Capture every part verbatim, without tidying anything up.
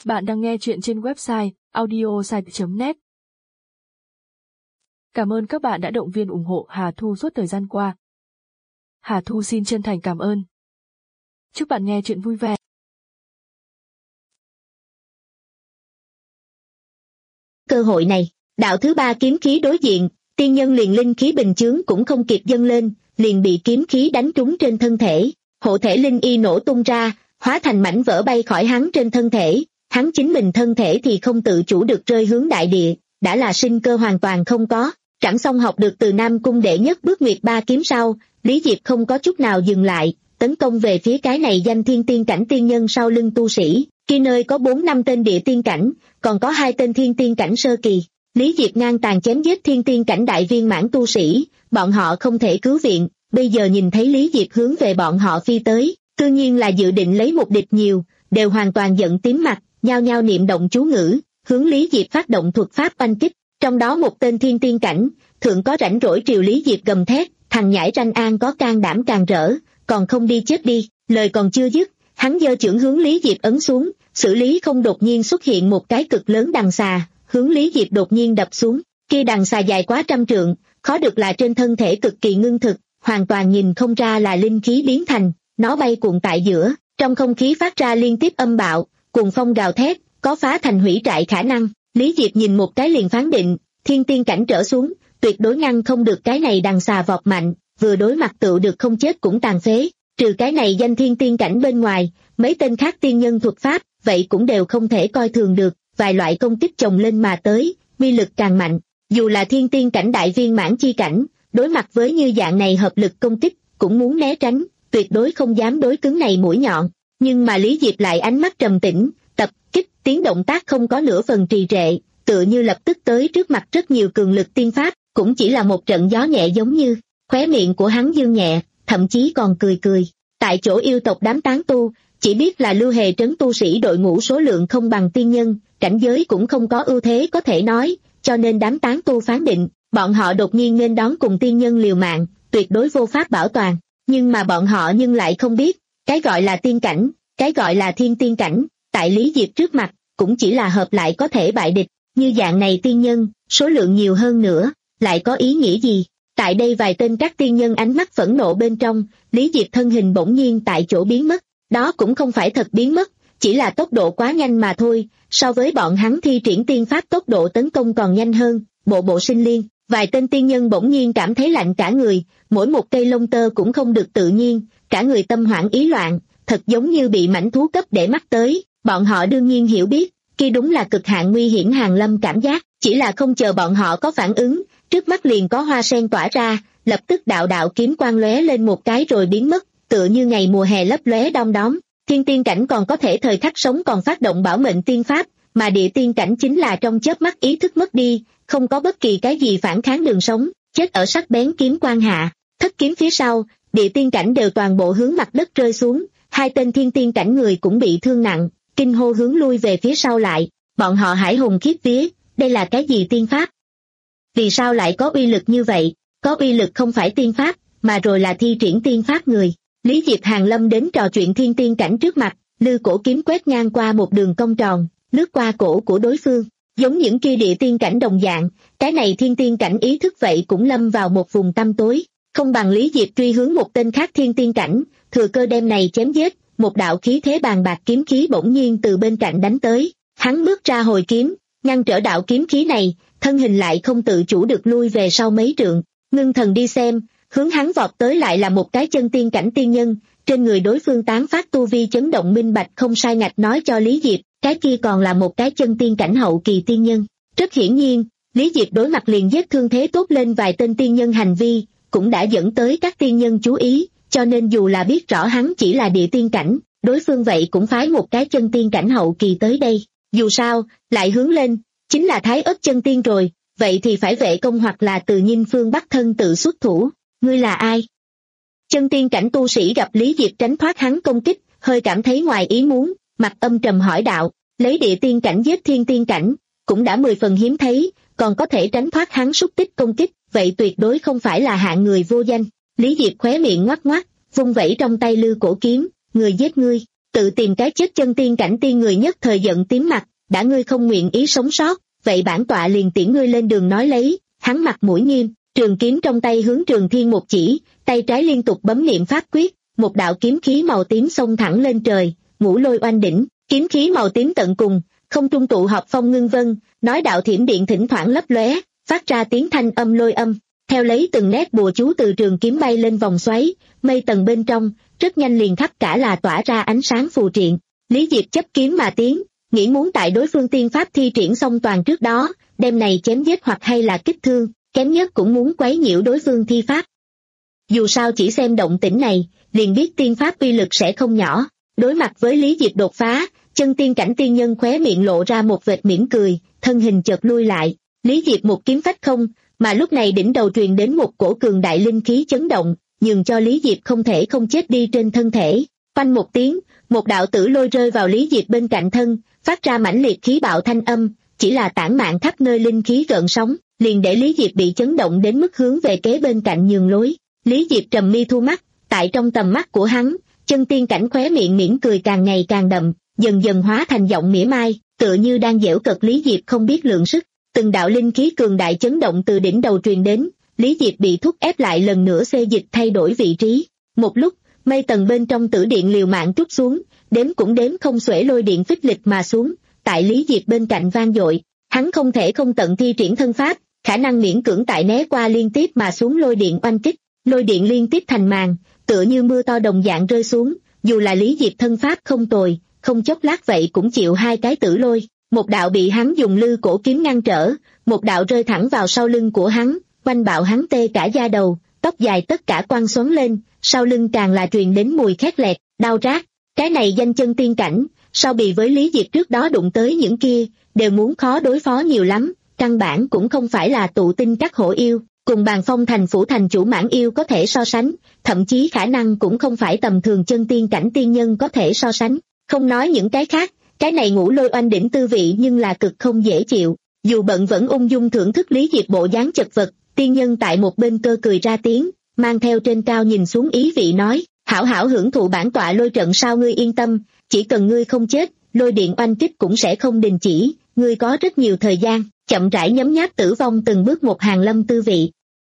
Bạn đang nghe chuyện trên website audiosite chấm net. Cảm ơn các bạn đã động viên ủng hộ Hà Thu suốt thời gian qua. Hà Thu xin chân thành cảm ơn. Chúc bạn nghe chuyện vui vẻ. Cơ hội này, đạo thứ ba kiếm khí đối diện, tiên nhân liền linh khí bình chướng cũng không kịp dâng lên, liền bị kiếm khí đánh trúng trên thân thể, hộ thể linh y nổ tung ra, hóa thành mảnh vỡ bay khỏi hắn trên thân thể, hắn chính mình thân thể thì không tự chủ được rơi hướng đại địa, đã là sinh cơ hoàn toàn không có. Trảm Song học được từ Nam Cung đệ nhất bước nguyệt ba kiếm sau, Lý Diệp không có chút nào dừng lại, tấn công về phía cái này danh thiên tiên cảnh tiên nhân sau lưng tu sĩ. Khi nơi có bốn năm tên địa tiên cảnh, còn có hai tên thiên tiên cảnh sơ kỳ. Lý Diệp ngang tàn chém giết thiên tiên cảnh đại viên mãn tu sĩ, bọn họ không thể cứu viện, bây giờ nhìn thấy Lý Diệp hướng về bọn họ phi tới, tự nhiên là dự định lấy một địch nhiều, đều hoàn toàn giận tím mặt, nhao nhao niệm động chú ngữ, hướng Lý Diệp phát động thuật pháp oanh kích. Trong đó một tên thiên tiên cảnh, thượng có rảnh rỗi triều Lý Diệp gầm thét, thằng nhãi ranh an có can đảm càng rỡ, còn không đi chết đi. Lời còn chưa dứt, hắn giơ chưởng hướng Lý Diệp ấn xuống, xử lý không đột nhiên xuất hiện một cái cực lớn đằng xà, hướng Lý Diệp đột nhiên đập xuống. Kia đằng xà dài quá trăm trượng, khó được là trên thân thể cực kỳ ngưng thực, hoàn toàn nhìn không ra là linh khí biến thành, nó bay cuộn tại giữa, trong không khí phát ra liên tiếp âm bạo, cuồng phong gào thét, có phá thành hủy trại khả năng. Lý Diệp nhìn một cái liền phán định, thiên tiên cảnh trở xuống, tuyệt đối ngăn không được cái này đằng xà vọt mạnh, vừa đối mặt tựu được không chết cũng tàn phế. Trừ cái này danh thiên tiên cảnh bên ngoài, mấy tên khác tiên nhân thuật pháp, vậy cũng đều không thể coi thường được, vài loại công kích chồng lên mà tới, uy lực càng mạnh. Dù là thiên tiên cảnh đại viên mãn chi cảnh, đối mặt với như dạng này hợp lực công kích, cũng muốn né tránh, tuyệt đối không dám đối cứng này mũi nhọn. Nhưng mà Lý Diệp lại ánh mắt trầm tĩnh, tập kích tiến động tác không có nửa phần trì trệ, tựa như lập tức tới trước mặt rất nhiều cường lực tiên pháp, cũng chỉ là một trận gió nhẹ giống như. Khóe miệng của hắn dương nhẹ, thậm chí còn cười cười. Tại chỗ yêu tộc đám tán tu, chỉ biết là Lưu Hề trấn tu sĩ đội ngũ số lượng không bằng tiên nhân, cảnh giới cũng không có ưu thế có thể nói, cho nên đám tán tu phán định, bọn họ đột nhiên nên đón cùng tiên nhân liều mạng, tuyệt đối vô pháp bảo toàn. Nhưng mà bọn họ nhưng lại không biết, cái gọi là tiên cảnh, cái gọi là thiên tiên cảnh, tại Lý Diệp trước mặt, cũng chỉ là hợp lại có thể bại địch. Như dạng này tiên nhân, số lượng nhiều hơn nữa, lại có ý nghĩa gì? Tại đây vài tên các tiên nhân ánh mắt phẫn nộ bên trong, Lý Diệp thân hình bỗng nhiên tại chỗ biến mất. Đó cũng không phải thật biến mất, chỉ là tốc độ quá nhanh mà thôi, so với bọn hắn thi triển tiên pháp tốc độ tấn công còn nhanh hơn, bộ bộ sinh liên. Vài tên tiên nhân bỗng nhiên cảm thấy lạnh cả người, mỗi một cây lông tơ cũng không được tự nhiên, cả người tâm hoảng ý loạn, thật giống như bị mãnh thú cấp để mắt tới. Bọn họ đương nhiên hiểu biết, kia đúng là cực hạn nguy hiểm hàn lâm cảm giác, chỉ là không chờ bọn họ có phản ứng, trước mắt liền có hoa sen tỏa ra, lập tức đạo đạo kiếm quang lóe lên một cái rồi biến mất, tựa như ngày mùa hè lấp lóe đom đóm. Thiên tiên cảnh còn có thể thời khắc sống còn phát động bảo mệnh tiên pháp, mà địa tiên cảnh chính là trong chớp mắt ý thức mất đi, không có bất kỳ cái gì phản kháng đường sống, chết ở sắc bén kiếm quang hạ. Thất kiếm phía sau, địa tiên cảnh đều toàn bộ hướng mặt đất rơi xuống, hai tên thiên tiên cảnh người cũng bị thương nặng, kinh hô hướng lui về phía sau lại. Bọn họ hải hùng khiếp vía, đây là cái gì tiên pháp? Vì sao lại có uy lực như vậy? Có uy lực không phải tiên pháp, mà rồi là thi triển tiên pháp người. Lý Diệp Hàn Lâm đến trò chuyện thiên tiên cảnh trước mặt, lư cổ kiếm quét ngang qua một đường cong tròn, lướt qua cổ của đối phương. Giống những kia địa tiên cảnh đồng dạng, cái này thiên tiên cảnh ý thức vậy cũng lâm vào một vùng tăm tối. Không bằng Lý Diệp truy hướng một tên khác thiên tiên cảnh, thừa cơ đem này chém giết, một đạo khí thế bàn bạc kiếm khí bỗng nhiên từ bên cạnh đánh tới. Hắn bước ra hồi kiếm, ngăn trở đạo kiếm khí này, thân hình lại không tự chủ được lui về sau mấy trượng. Ngưng thần đi xem, hướng hắn vọt tới lại là một cái chân tiên cảnh tiên nhân, trên người đối phương tán phát tu vi chấn động minh bạch không sai ngạch nói cho Lý Diệp, cái kia còn là một cái chân tiên cảnh hậu kỳ tiên nhân. Rất hiển nhiên, Lý Diệp đối mặt liền giết thương thế tốt lên vài tên tiên nhân hành vi, cũng đã dẫn tới các tiên nhân chú ý, cho nên dù là biết rõ hắn chỉ là địa tiên cảnh, đối phương vậy cũng phái một cái chân tiên cảnh hậu kỳ tới đây. Dù sao, lại hướng lên, chính là thái ớt chân tiên rồi, vậy thì phải vệ công hoặc là từ Nhinh Phương Bắc thân tự xuất thủ. Ngươi là ai? Chân tiên cảnh tu sĩ gặp Lý Diệp tránh thoát hắn công kích, hơi cảm thấy ngoài ý muốn, mặt âm trầm hỏi đạo, lấy địa tiên cảnh giết thiên tiên cảnh, cũng đã mười phần hiếm thấy, còn có thể tránh thoát hắn xúc tích công kích, vậy tuyệt đối không phải là hạng người vô danh. Lý Diệp khóe miệng ngoắc ngoắc, vung vẩy trong tay lư cổ kiếm, người giết ngươi. tự tìm cái chết. Chân tiên cảnh tiên người nhất thời giận tím mặt, đã ngươi không nguyện ý sống sót, vậy bản tọa liền tiễn ngươi lên đường. Nói lấy, hắn mặt mũi nghiêm, trường kiếm trong tay hướng Trường Thiên một chỉ, tay trái liên tục bấm niệm pháp quyết, một đạo kiếm khí màu tím xông thẳng lên trời, ngũ lôi oanh đỉnh, kiếm khí màu tím tận cùng, không trung tụ họp phong ngưng vân, nói đạo thiểm điện thỉnh thoảng lấp lóe, phát ra tiếng thanh âm lôi âm, theo lấy từng nét bùa chú từ trường kiếm bay lên vòng xoáy, mây tầng bên trong, rất nhanh liền khắp cả là tỏa ra ánh sáng phù triện. Lý Diệp chấp kiếm mà tiến, nghĩ muốn tại đối phương tiên pháp thi triển xong toàn trước đó, đem này chém giết hoặc hay là kích thương, kém nhất cũng muốn quấy nhiễu đối phương thi pháp. Dù sao chỉ xem động tĩnh này, liền biết tiên pháp uy lực sẽ không nhỏ. Đối mặt với Lý Diệp đột phá, chân tiên cảnh tiên nhân khóe miệng lộ ra một vệt mỉm cười, thân hình chợt lui lại. Lý Diệp một kiếm phách không, mà lúc này đỉnh đầu truyền đến một cổ cường đại linh khí chấn động, nhường cho Lý Diệp không thể không chết đi trên thân thể. Phanh một tiếng, một đạo tử lôi rơi vào Lý Diệp bên cạnh thân, phát ra mãnh liệt khí bạo thanh âm, chỉ là tản mạn khắp nơi linh khí gợn sóng, liền để Lý Diệp bị chấn động đến mức hướng về kế bên cạnh nhường lối. Lý Diệp trầm mi thu mắt, tại trong tầm mắt của hắn, chân tiên cảnh khóe miệng mỉm cười càng ngày càng đậm, dần dần hóa thành giọng mỉa mai, tựa như đang giễu cợt Lý Diệp không biết lượng sức. Từng đạo linh khí cường đại chấn động từ đỉnh đầu truyền đến, Lý Diệp bị thúc ép lại lần nữa xê dịch thay đổi vị trí. Một lúc, mây tầng bên trong tử điện liều mạng trút xuống, đếm cũng đếm không xuể lôi điện phích lịch mà xuống, tại Lý Diệp bên cạnh vang dội. Hắn không thể không tận thi triển thân pháp, khả năng miễn cưỡng tại né qua liên tiếp mà xuống lôi điện oanh kích, lôi điện liên tiếp thành màn, tựa như mưa to đồng dạng rơi xuống. Dù là Lý Diệp thân pháp không tồi, không chốc lát vậy cũng chịu hai cái tử lôi. Một đạo bị hắn dùng lư cổ kiếm ngăn trở, một đạo rơi thẳng vào sau lưng của hắn, quanh bạo hắn tê cả da đầu, tóc dài tất cả quăng xoắn lên, sau lưng càng là truyền đến mùi khét lẹt, đau rát. Cái này danh chân tiên cảnh, so bì với Lý Diệp trước đó đụng tới những kia, đều muốn khó đối phó nhiều lắm, căn bản cũng không phải là tụ tinh các hổ yêu, cùng Bàn Phong thành phủ thành chủ mãn yêu có thể so sánh, thậm chí khả năng cũng không phải tầm thường chân tiên cảnh tiên nhân có thể so sánh. Không nói những cái khác, cái này ngũ lôi oanh đỉnh tư vị nhưng là cực không dễ chịu. Dù bận vẫn ung dung thưởng thức Lý Diệp bộ dáng chật vật, tiên nhân tại một bên cơ cười ra tiếng, mang theo trên cao nhìn xuống ý vị nói, hảo hảo hưởng thụ bản tọa lôi trận sao. Ngươi yên tâm, chỉ cần ngươi không chết, lôi điện oanh kích cũng sẽ không đình chỉ, ngươi có rất nhiều thời gian, chậm rãi nhấm nháp tử vong từng bước một hàng lâm tư vị.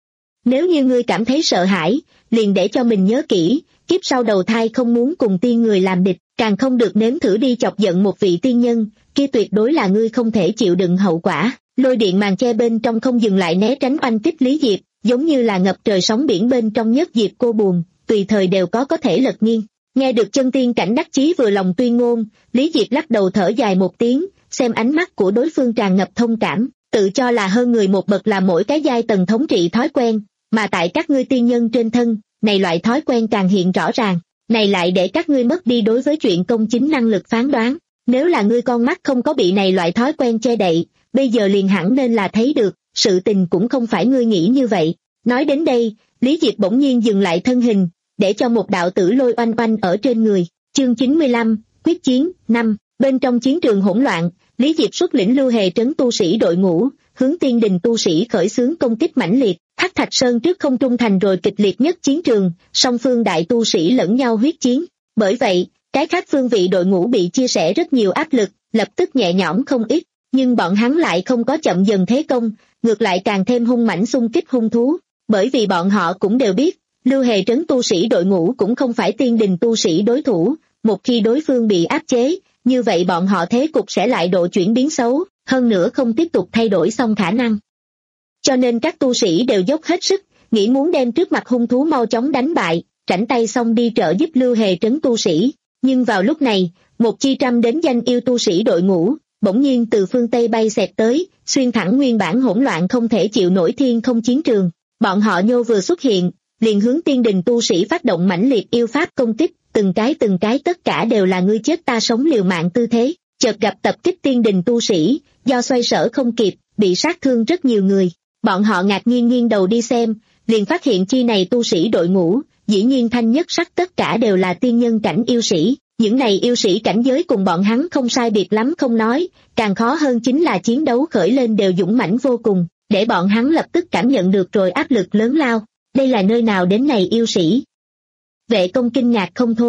Nếu như ngươi cảm thấy sợ hãi, liền để cho mình nhớ kỹ, kiếp sau đầu thai không muốn cùng tiên người làm địch, càng không được nếm thử đi chọc giận một vị tiên nhân, kia tuyệt đối là ngươi không thể chịu đựng hậu quả. Lôi điện màn che bên trong không dừng lại né tránh oanh kích Lý Diệp, giống như là ngập trời sóng biển bên trong nhất diệp cô buồn, tùy thời đều có có thể lật nghiêng. Nghe được chân tiên cảnh đắc chí vừa lòng tuyên ngôn, Lý Diệp lắc đầu thở dài một tiếng, xem ánh mắt của đối phương tràn ngập thông cảm, tự cho là hơn người một bậc là mỗi cái giai tầng thống trị thói quen, mà tại các ngươi tiên nhân trên thân, này loại thói quen càng hiện rõ ràng, này lại để các ngươi mất đi đối với chuyện công chính năng lực phán đoán. Nếu là ngươi con mắt không có bị này loại thói quen che đậy, bây giờ liền hẳn nên là thấy được, sự tình cũng không phải ngươi nghĩ như vậy. Nói đến đây, Lý Diệp bỗng nhiên dừng lại thân hình, để cho một đạo tử lôi oanh oanh ở trên người. Chương chín mươi lăm, quyết chiến, năm. Bên trong chiến trường hỗn loạn, Lý Diệp xuất lĩnh Lưu Hề trấn tu sĩ đội ngũ, hướng tiên đình tu sĩ khởi xướng công kích mãnh liệt. Hắc Thạch Sơn trước không trung thành rồi kịch liệt nhất chiến trường, song phương đại tu sĩ lẫn nhau huyết chiến. Bởi vậy, cái khác phương vị đội ngũ bị chia sẻ rất nhiều áp lực, lập tức nhẹ nhõm không ít, nhưng bọn hắn lại không có chậm dần thế công, ngược lại càng thêm hung mãnh xung kích hung thú, bởi vì bọn họ cũng đều biết, Lưu Hề trấn tu sĩ đội ngũ cũng không phải tiên đình tu sĩ đối thủ, một khi đối phương bị áp chế, như vậy bọn họ thế cục sẽ lại độ chuyển biến xấu, hơn nữa không tiếp tục thay đổi xong khả năng. Cho nên các tu sĩ đều dốc hết sức, nghĩ muốn đem trước mặt hung thú mau chóng đánh bại, rảnh tay xong đi trợ giúp Lưu Hề trấn tu sĩ. Nhưng vào lúc này, một chi trăm đến danh yêu tu sĩ đội ngũ, bỗng nhiên từ phương Tây bay xẹt tới, xuyên thẳng nguyên bản hỗn loạn không thể chịu nổi thiên không chiến trường. Bọn họ nhô vừa xuất hiện, liền hướng tiên đình tu sĩ phát động mãnh liệt yêu pháp công kích, từng cái từng cái tất cả đều là ngươi chết ta sống liều mạng tư thế. Chợt gặp tập kích tiên đình tu sĩ, do xoay sở không kịp, bị sát thương rất nhiều người. Bọn họ ngạc nhiên nghiêng đầu đi xem, liền phát hiện chi này tu sĩ đội ngũ, dĩ nhiên thanh nhất sắc tất cả đều là tiên nhân cảnh yêu sĩ. Những này yêu sĩ cảnh giới cùng bọn hắn không sai biệt lắm không nói, càng khó hơn chính là chiến đấu khởi lên đều dũng mãnh vô cùng, để bọn hắn lập tức cảm nhận được rồi áp lực lớn lao. Đây là nơi nào đến này yêu sĩ? Vệ Công kinh ngạc không thôi,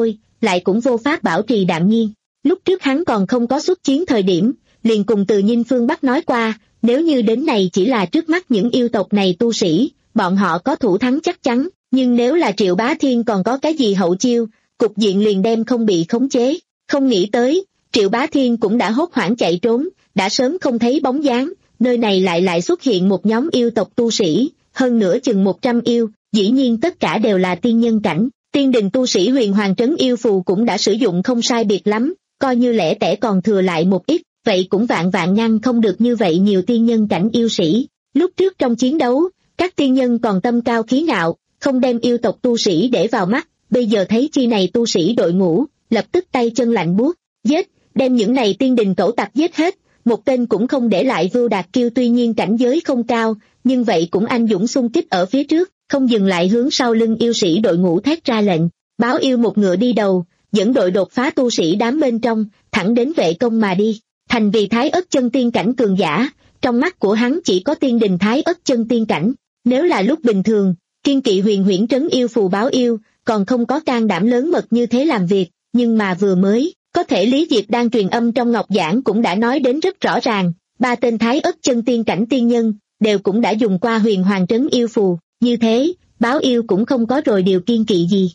lại cũng vô pháp bảo trì đạm nhiên. Lúc trước hắn còn không có xuất chiến thời điểm, liền cùng Từ Nhinh phương Bắc nói qua, nếu như đến này chỉ là trước mắt những yêu tộc này tu sĩ, bọn họ có thủ thắng chắc chắn, nhưng nếu là Triệu Bá Thiên còn có cái gì hậu chiêu, cục diện liền đem không bị khống chế. Không nghĩ tới, Triệu Bá Thiên cũng đã hốt hoảng chạy trốn, đã sớm không thấy bóng dáng, nơi này lại lại xuất hiện một nhóm yêu tộc tu sĩ, hơn nữa chừng một trăm yêu, dĩ nhiên tất cả đều là tiên nhân cảnh. Tiên đình tu sĩ Huyền Hoàng Trấn yêu phù cũng đã sử dụng không sai biệt lắm, coi như lẻ tẻ còn thừa lại một ít, vậy cũng vạn vạn ngăn không được như vậy nhiều tiên nhân cảnh yêu sĩ. Lúc trước trong chiến đấu, các tiên nhân còn tâm cao khí ngạo, không đem yêu tộc tu sĩ để vào mắt, bây giờ thấy chi này tu sĩ đội ngũ, lập tức tay chân lạnh buốt, giết, đem những này tiên đình cẩu tặc giết hết, một tên cũng không để lại. Vưu Đạt Kiêu tuy nhiên cảnh giới không cao, nhưng vậy cũng anh dũng xung kích ở phía trước, không dừng lại hướng sau lưng yêu sĩ đội ngũ thét ra lệnh. Báo Yêu một ngựa đi đầu, dẫn đội đột phá tu sĩ đám bên trong, thẳng đến Vệ Công mà đi. Thành vì Thái Ất chân tiên cảnh cường giả, trong mắt của hắn chỉ có tiên đình Thái Ất chân tiên cảnh. Nếu là lúc bình thường, kiên kỵ Huyền Huyễn Trấn yêu phù Báo Yêu, còn không có can đảm lớn mật như thế làm việc, nhưng mà vừa mới, có thể Lý Diệp đang truyền âm trong ngọc giảng cũng đã nói đến rất rõ ràng, ba tên Thái Ất chân tiên cảnh tiên nhân, đều cũng đã dùng qua Huyền Hoàng Trấn yêu phù, như thế, Báo Yêu cũng không có rồi điều kiên kỵ gì.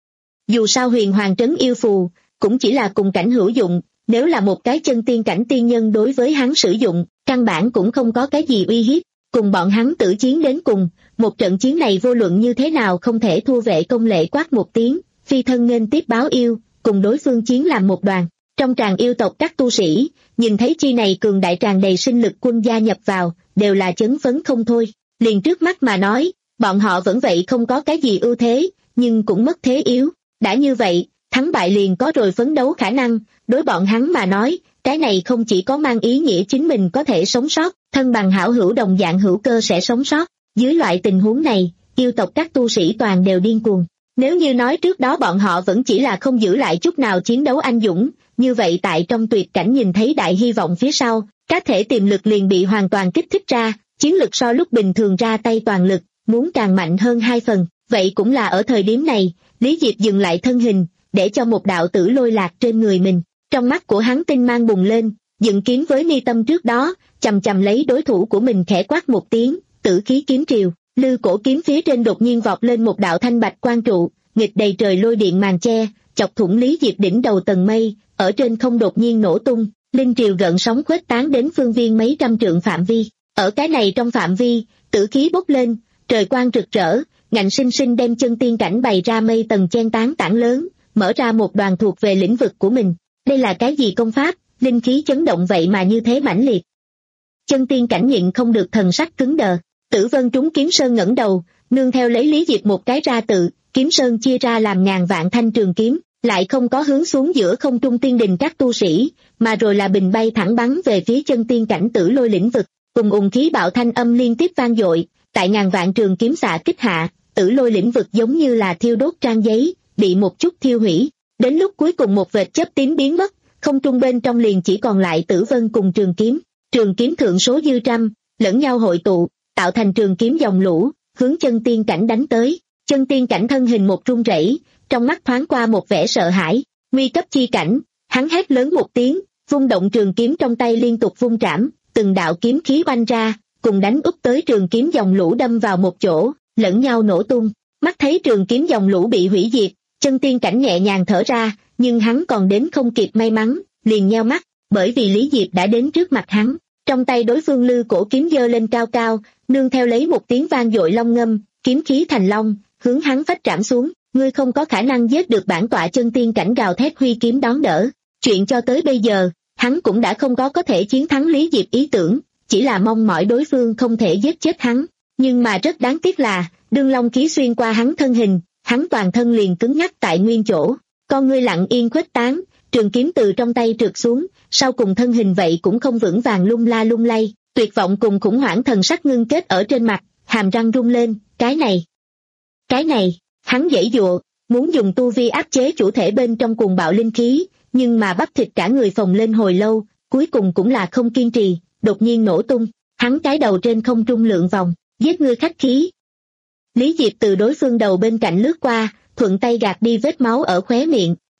Dù sao Huyền Hoàng Trấn yêu phù, cũng chỉ là cùng cảnh hữu dụng, nếu là một cái chân tiên cảnh tiên nhân đối với hắn sử dụng, căn bản cũng không có cái gì uy hiếp, cùng bọn hắn tử chiến đến cùng, một trận chiến này vô luận như thế nào không thể thua. Vệ Công lệ quát một tiếng, phi thân nghênh tiếp Báo Yêu, cùng đối phương chiến làm một đoàn. Trong tràng yêu tộc các tu sĩ, nhìn thấy chi này cường đại tràn đầy sinh lực quân gia nhập vào, đều là chấn phấn không thôi. Liền trước mắt mà nói, bọn họ vẫn vậy không có cái gì ưu thế, nhưng cũng mất thế yếu. Đã như vậy, thắng bại liền có rồi phấn đấu khả năng, đối bọn hắn mà nói, cái này không chỉ có mang ý nghĩa chính mình có thể sống sót, thân bằng hảo hữu đồng dạng hữu cơ sẽ sống sót. Dưới loại tình huống này, yêu tộc các tu sĩ toàn đều điên cuồng. Nếu như nói trước đó bọn họ vẫn chỉ là không giữ lại chút nào chiến đấu anh dũng, như vậy tại trong tuyệt cảnh nhìn thấy đại hy vọng phía sau, các thể tiềm lực liền bị hoàn toàn kích thích ra, chiến lực so lúc bình thường ra tay toàn lực, muốn càng mạnh hơn hai phần. Vậy cũng là ở thời điểm này, Lý Diệp dừng lại thân hình, để cho một đạo tử lôi lạc trên người mình. Trong mắt của hắn tinh mang bùng lên, dựng kiếm với mi tâm trước đó, chầm chầm lấy đối thủ của mình khẽ quát một tiếng, tử khí kiếm triều. Lư cổ kiếm phía trên đột nhiên vọt lên một đạo thanh bạch quang trụ, nghịch đầy trời lôi điện màn che, chọc thủng Lý Diệp đỉnh đầu tầng mây, ở trên không đột nhiên nổ tung, linh triều gợn sóng khuếch tán đến phương viên mấy trăm trượng phạm vi. Ở cái này trong phạm vi, tử khí bốc lên, trời quang rực rỡ, ngạnh sinh sinh đem chân tiên cảnh bày ra mây tầng chen tán tảng lớn, mở ra một đoàn thuộc về lĩnh vực của mình. Đây là cái gì công pháp, linh khí chấn động vậy mà như thế mãnh liệt. Chân tiên cảnh nhịn không được thần sắc cứng đờ. Tử Vân trúng kiếm sơn ngẩng đầu, nương theo lấy Lý Diệp một cái ra tự, kiếm sơn chia ra làm ngàn vạn thanh trường kiếm, lại không có hướng xuống giữa không trung tiên đình các tu sĩ, mà rồi là bình bay thẳng bắn về phía chân tiên cảnh tử lôi lĩnh vực, cùng ùng khí bạo thanh âm liên tiếp vang dội, tại ngàn vạn trường kiếm xạ kích hạ, tử lôi lĩnh vực giống như là thiêu đốt trang giấy, bị một chút thiêu hủy. Đến lúc cuối cùng một vệt chớp tím biến mất, không trung bên trong liền chỉ còn lại Tử Vân cùng trường kiếm, trường kiếm thượng số dư trăm, lẫn nhau hội tụ, tạo thành trường kiếm dòng lũ, hướng chân tiên cảnh đánh tới. Chân tiên cảnh thân hình một run rẩy, trong mắt thoáng qua một vẻ sợ hãi, nguy cấp chi cảnh, hắn hét lớn một tiếng, vung động trường kiếm trong tay liên tục vung trảm, từng đạo kiếm khí oanh ra, cùng đánh úp tới trường kiếm dòng lũ đâm vào một chỗ, lẫn nhau nổ tung. Mắt thấy trường kiếm dòng lũ bị hủy diệt, chân tiên cảnh nhẹ nhàng thở ra, nhưng hắn còn đến không kịp may mắn, liền nheo mắt, bởi vì Lý Diệp đã đến trước mặt hắn. Trong tay đối phương lư cổ kiếm giơ lên cao cao, nương theo lấy một tiếng vang dội long ngâm, kiếm khí thành long, hướng hắn phách trảm xuống. Ngươi không có khả năng giết được bản tọa chân tiên cảnh, gào thét huy kiếm đón đỡ. Chuyện cho tới bây giờ, hắn cũng đã không có có thể chiến thắng Lý Diệp ý tưởng, chỉ là mong mỏi đối phương không thể giết chết hắn. Nhưng mà rất đáng tiếc là, đương long khí xuyên qua hắn thân hình, hắn toàn thân liền cứng nhắc tại nguyên chỗ, con ngươi lặng yên khuếch tán, trường kiếm từ trong tay trượt xuống, sau cùng thân hình vậy cũng không vững vàng lung la lung lay, tuyệt vọng cùng khủng hoảng thần sắc ngưng kết ở trên mặt, hàm răng rung lên, cái này, cái này, hắn giãy giụa, muốn dùng tu vi áp chế chủ thể bên trong cuồng bạo linh khí, nhưng mà bắp thịt cả người phồng lên hồi lâu, cuối cùng cũng là không kiên trì, đột nhiên nổ tung, hắn cái đầu trên không trung lượn vòng, giết ngươi khách khí. Lý Diệp từ đối phương đầu bên cạnh lướt qua, thuận tay gạt đi vết máu ở khóe miệng,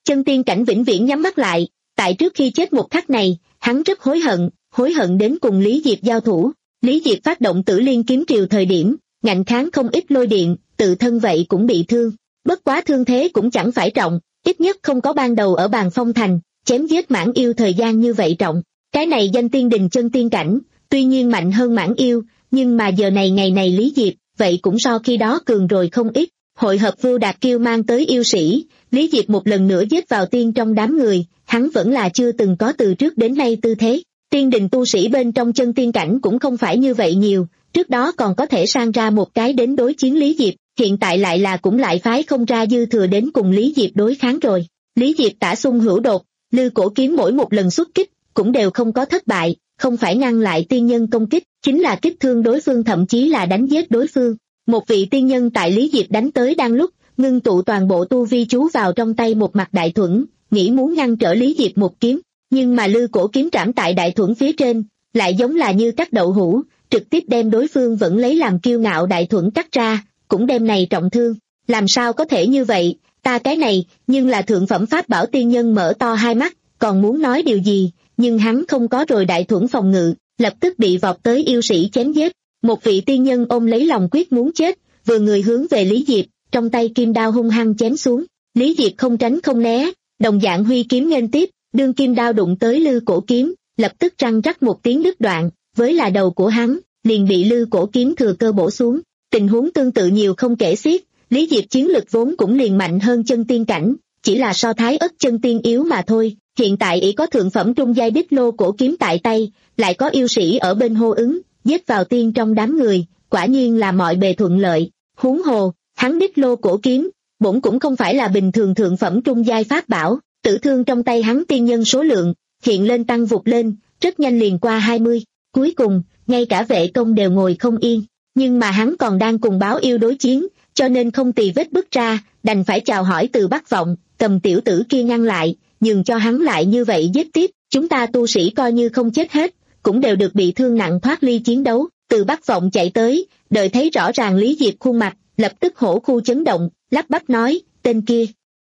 Chân tiên cảnh vĩnh viễn nhắm mắt lại, tại trước khi chết một khắc này, hắn rất hối hận, hối hận đến cùng Lý Diệp giao thủ. Lý Diệp phát động Tử Liên kiếm triều thời điểm, ngạnh kháng không ít lôi điện, tự thân vậy cũng bị thương. Bất quá thương thế cũng chẳng phải trọng, ít nhất không có ban đầu ở Bàn Phong Thành, chém giết Mãn Yêu thời gian như vậy trọng. Cái này danh tiên đình chân tiên cảnh, tuy nhiên mạnh hơn Mãn Yêu, nhưng mà giờ này ngày này Lý Diệp, vậy cũng so khi đó cường rồi không ít. Hội hợp Vưu Đạt Kiêu mang tới yêu sĩ, Lý Diệp một lần nữa giết vào tiên trong đám người, hắn vẫn là chưa từng có từ trước đến nay tư thế. Tiên đình tu sĩ bên trong chân tiên cảnh cũng không phải như vậy nhiều, trước đó còn có thể sang ra một cái đến đối chiến Lý Diệp, hiện tại lại là cũng lại phái không ra dư thừa đến cùng Lý Diệp đối kháng rồi. Lý Diệp tả xung hữu đột, lư cổ kiếm mỗi một lần xuất kích, cũng đều không có thất bại, không phải ngăn lại tiên nhân công kích, chính là kích thương đối phương, thậm chí là đánh giết đối phương. Một vị tiên nhân tại Lý Diệp đánh tới đang lúc, ngưng tụ toàn bộ tu vi chú vào trong tay một mặt đại thuẫn, nghĩ muốn ngăn trở Lý Diệp một kiếm, nhưng mà lư cổ kiếm trảm tại đại thuẫn phía trên, lại giống là như cắt đậu hũ, trực tiếp đem đối phương vẫn lấy làm kiêu ngạo đại thuẫn cắt ra, cũng đem này trọng thương. Làm sao có thể như vậy, ta cái này, nhưng là thượng phẩm pháp bảo tiên nhân mở to hai mắt, còn muốn nói điều gì, nhưng hắn không có rồi đại thuẫn phòng ngự, lập tức bị vọt tới yêu sĩ chém giết. Một vị tiên nhân ôm lấy lòng quyết muốn chết, vừa người hướng về Lý Diệp, trong tay kim đao hung hăng chém xuống. Lý Diệp không tránh không né, đồng dạng huy kiếm nghênh tiếp, đương kim đao đụng tới lư cổ kiếm, lập tức răng rắc một tiếng đứt đoạn, với là đầu của hắn, liền bị lư cổ kiếm thừa cơ bổ xuống. Tình huống tương tự nhiều không kể xiết, Lý Diệp chiến lực vốn cũng liền mạnh hơn chân tiên cảnh, chỉ là so thái ất chân tiên yếu mà thôi. Hiện tại ý có thượng phẩm trung giai đích lô cổ kiếm tại tay, lại có yêu sĩ ở bên hô ứng, giết vào tiên trong đám người, quả nhiên là mọi bề thuận lợi. Huống hồ, hắn đích lô cổ kiếm, bổn cũng không phải là bình thường thượng phẩm trung giai pháp bảo, tử thương trong tay hắn tiên nhân số lượng, hiện lên tăng vụt lên, rất nhanh liền qua hai mươi. Cuối cùng, ngay cả vệ công đều ngồi không yên, nhưng mà hắn còn đang cùng báo yêu đối chiến, cho nên không tì vết bước ra, đành phải chào hỏi Từ Bắc Vọng, cầm tiểu tử kia ngăn lại, nhường cho hắn lại như vậy giết tiếp, chúng ta tu sĩ coi như không chết hết, cũng đều được bị thương nặng thoát ly chiến đấu. Từ Bắc Vọng chạy tới, đợi thấy rõ ràng Lý Diệp khuôn mặt, lập tức hổ khu chấn động, lắp bắp nói, tên kia.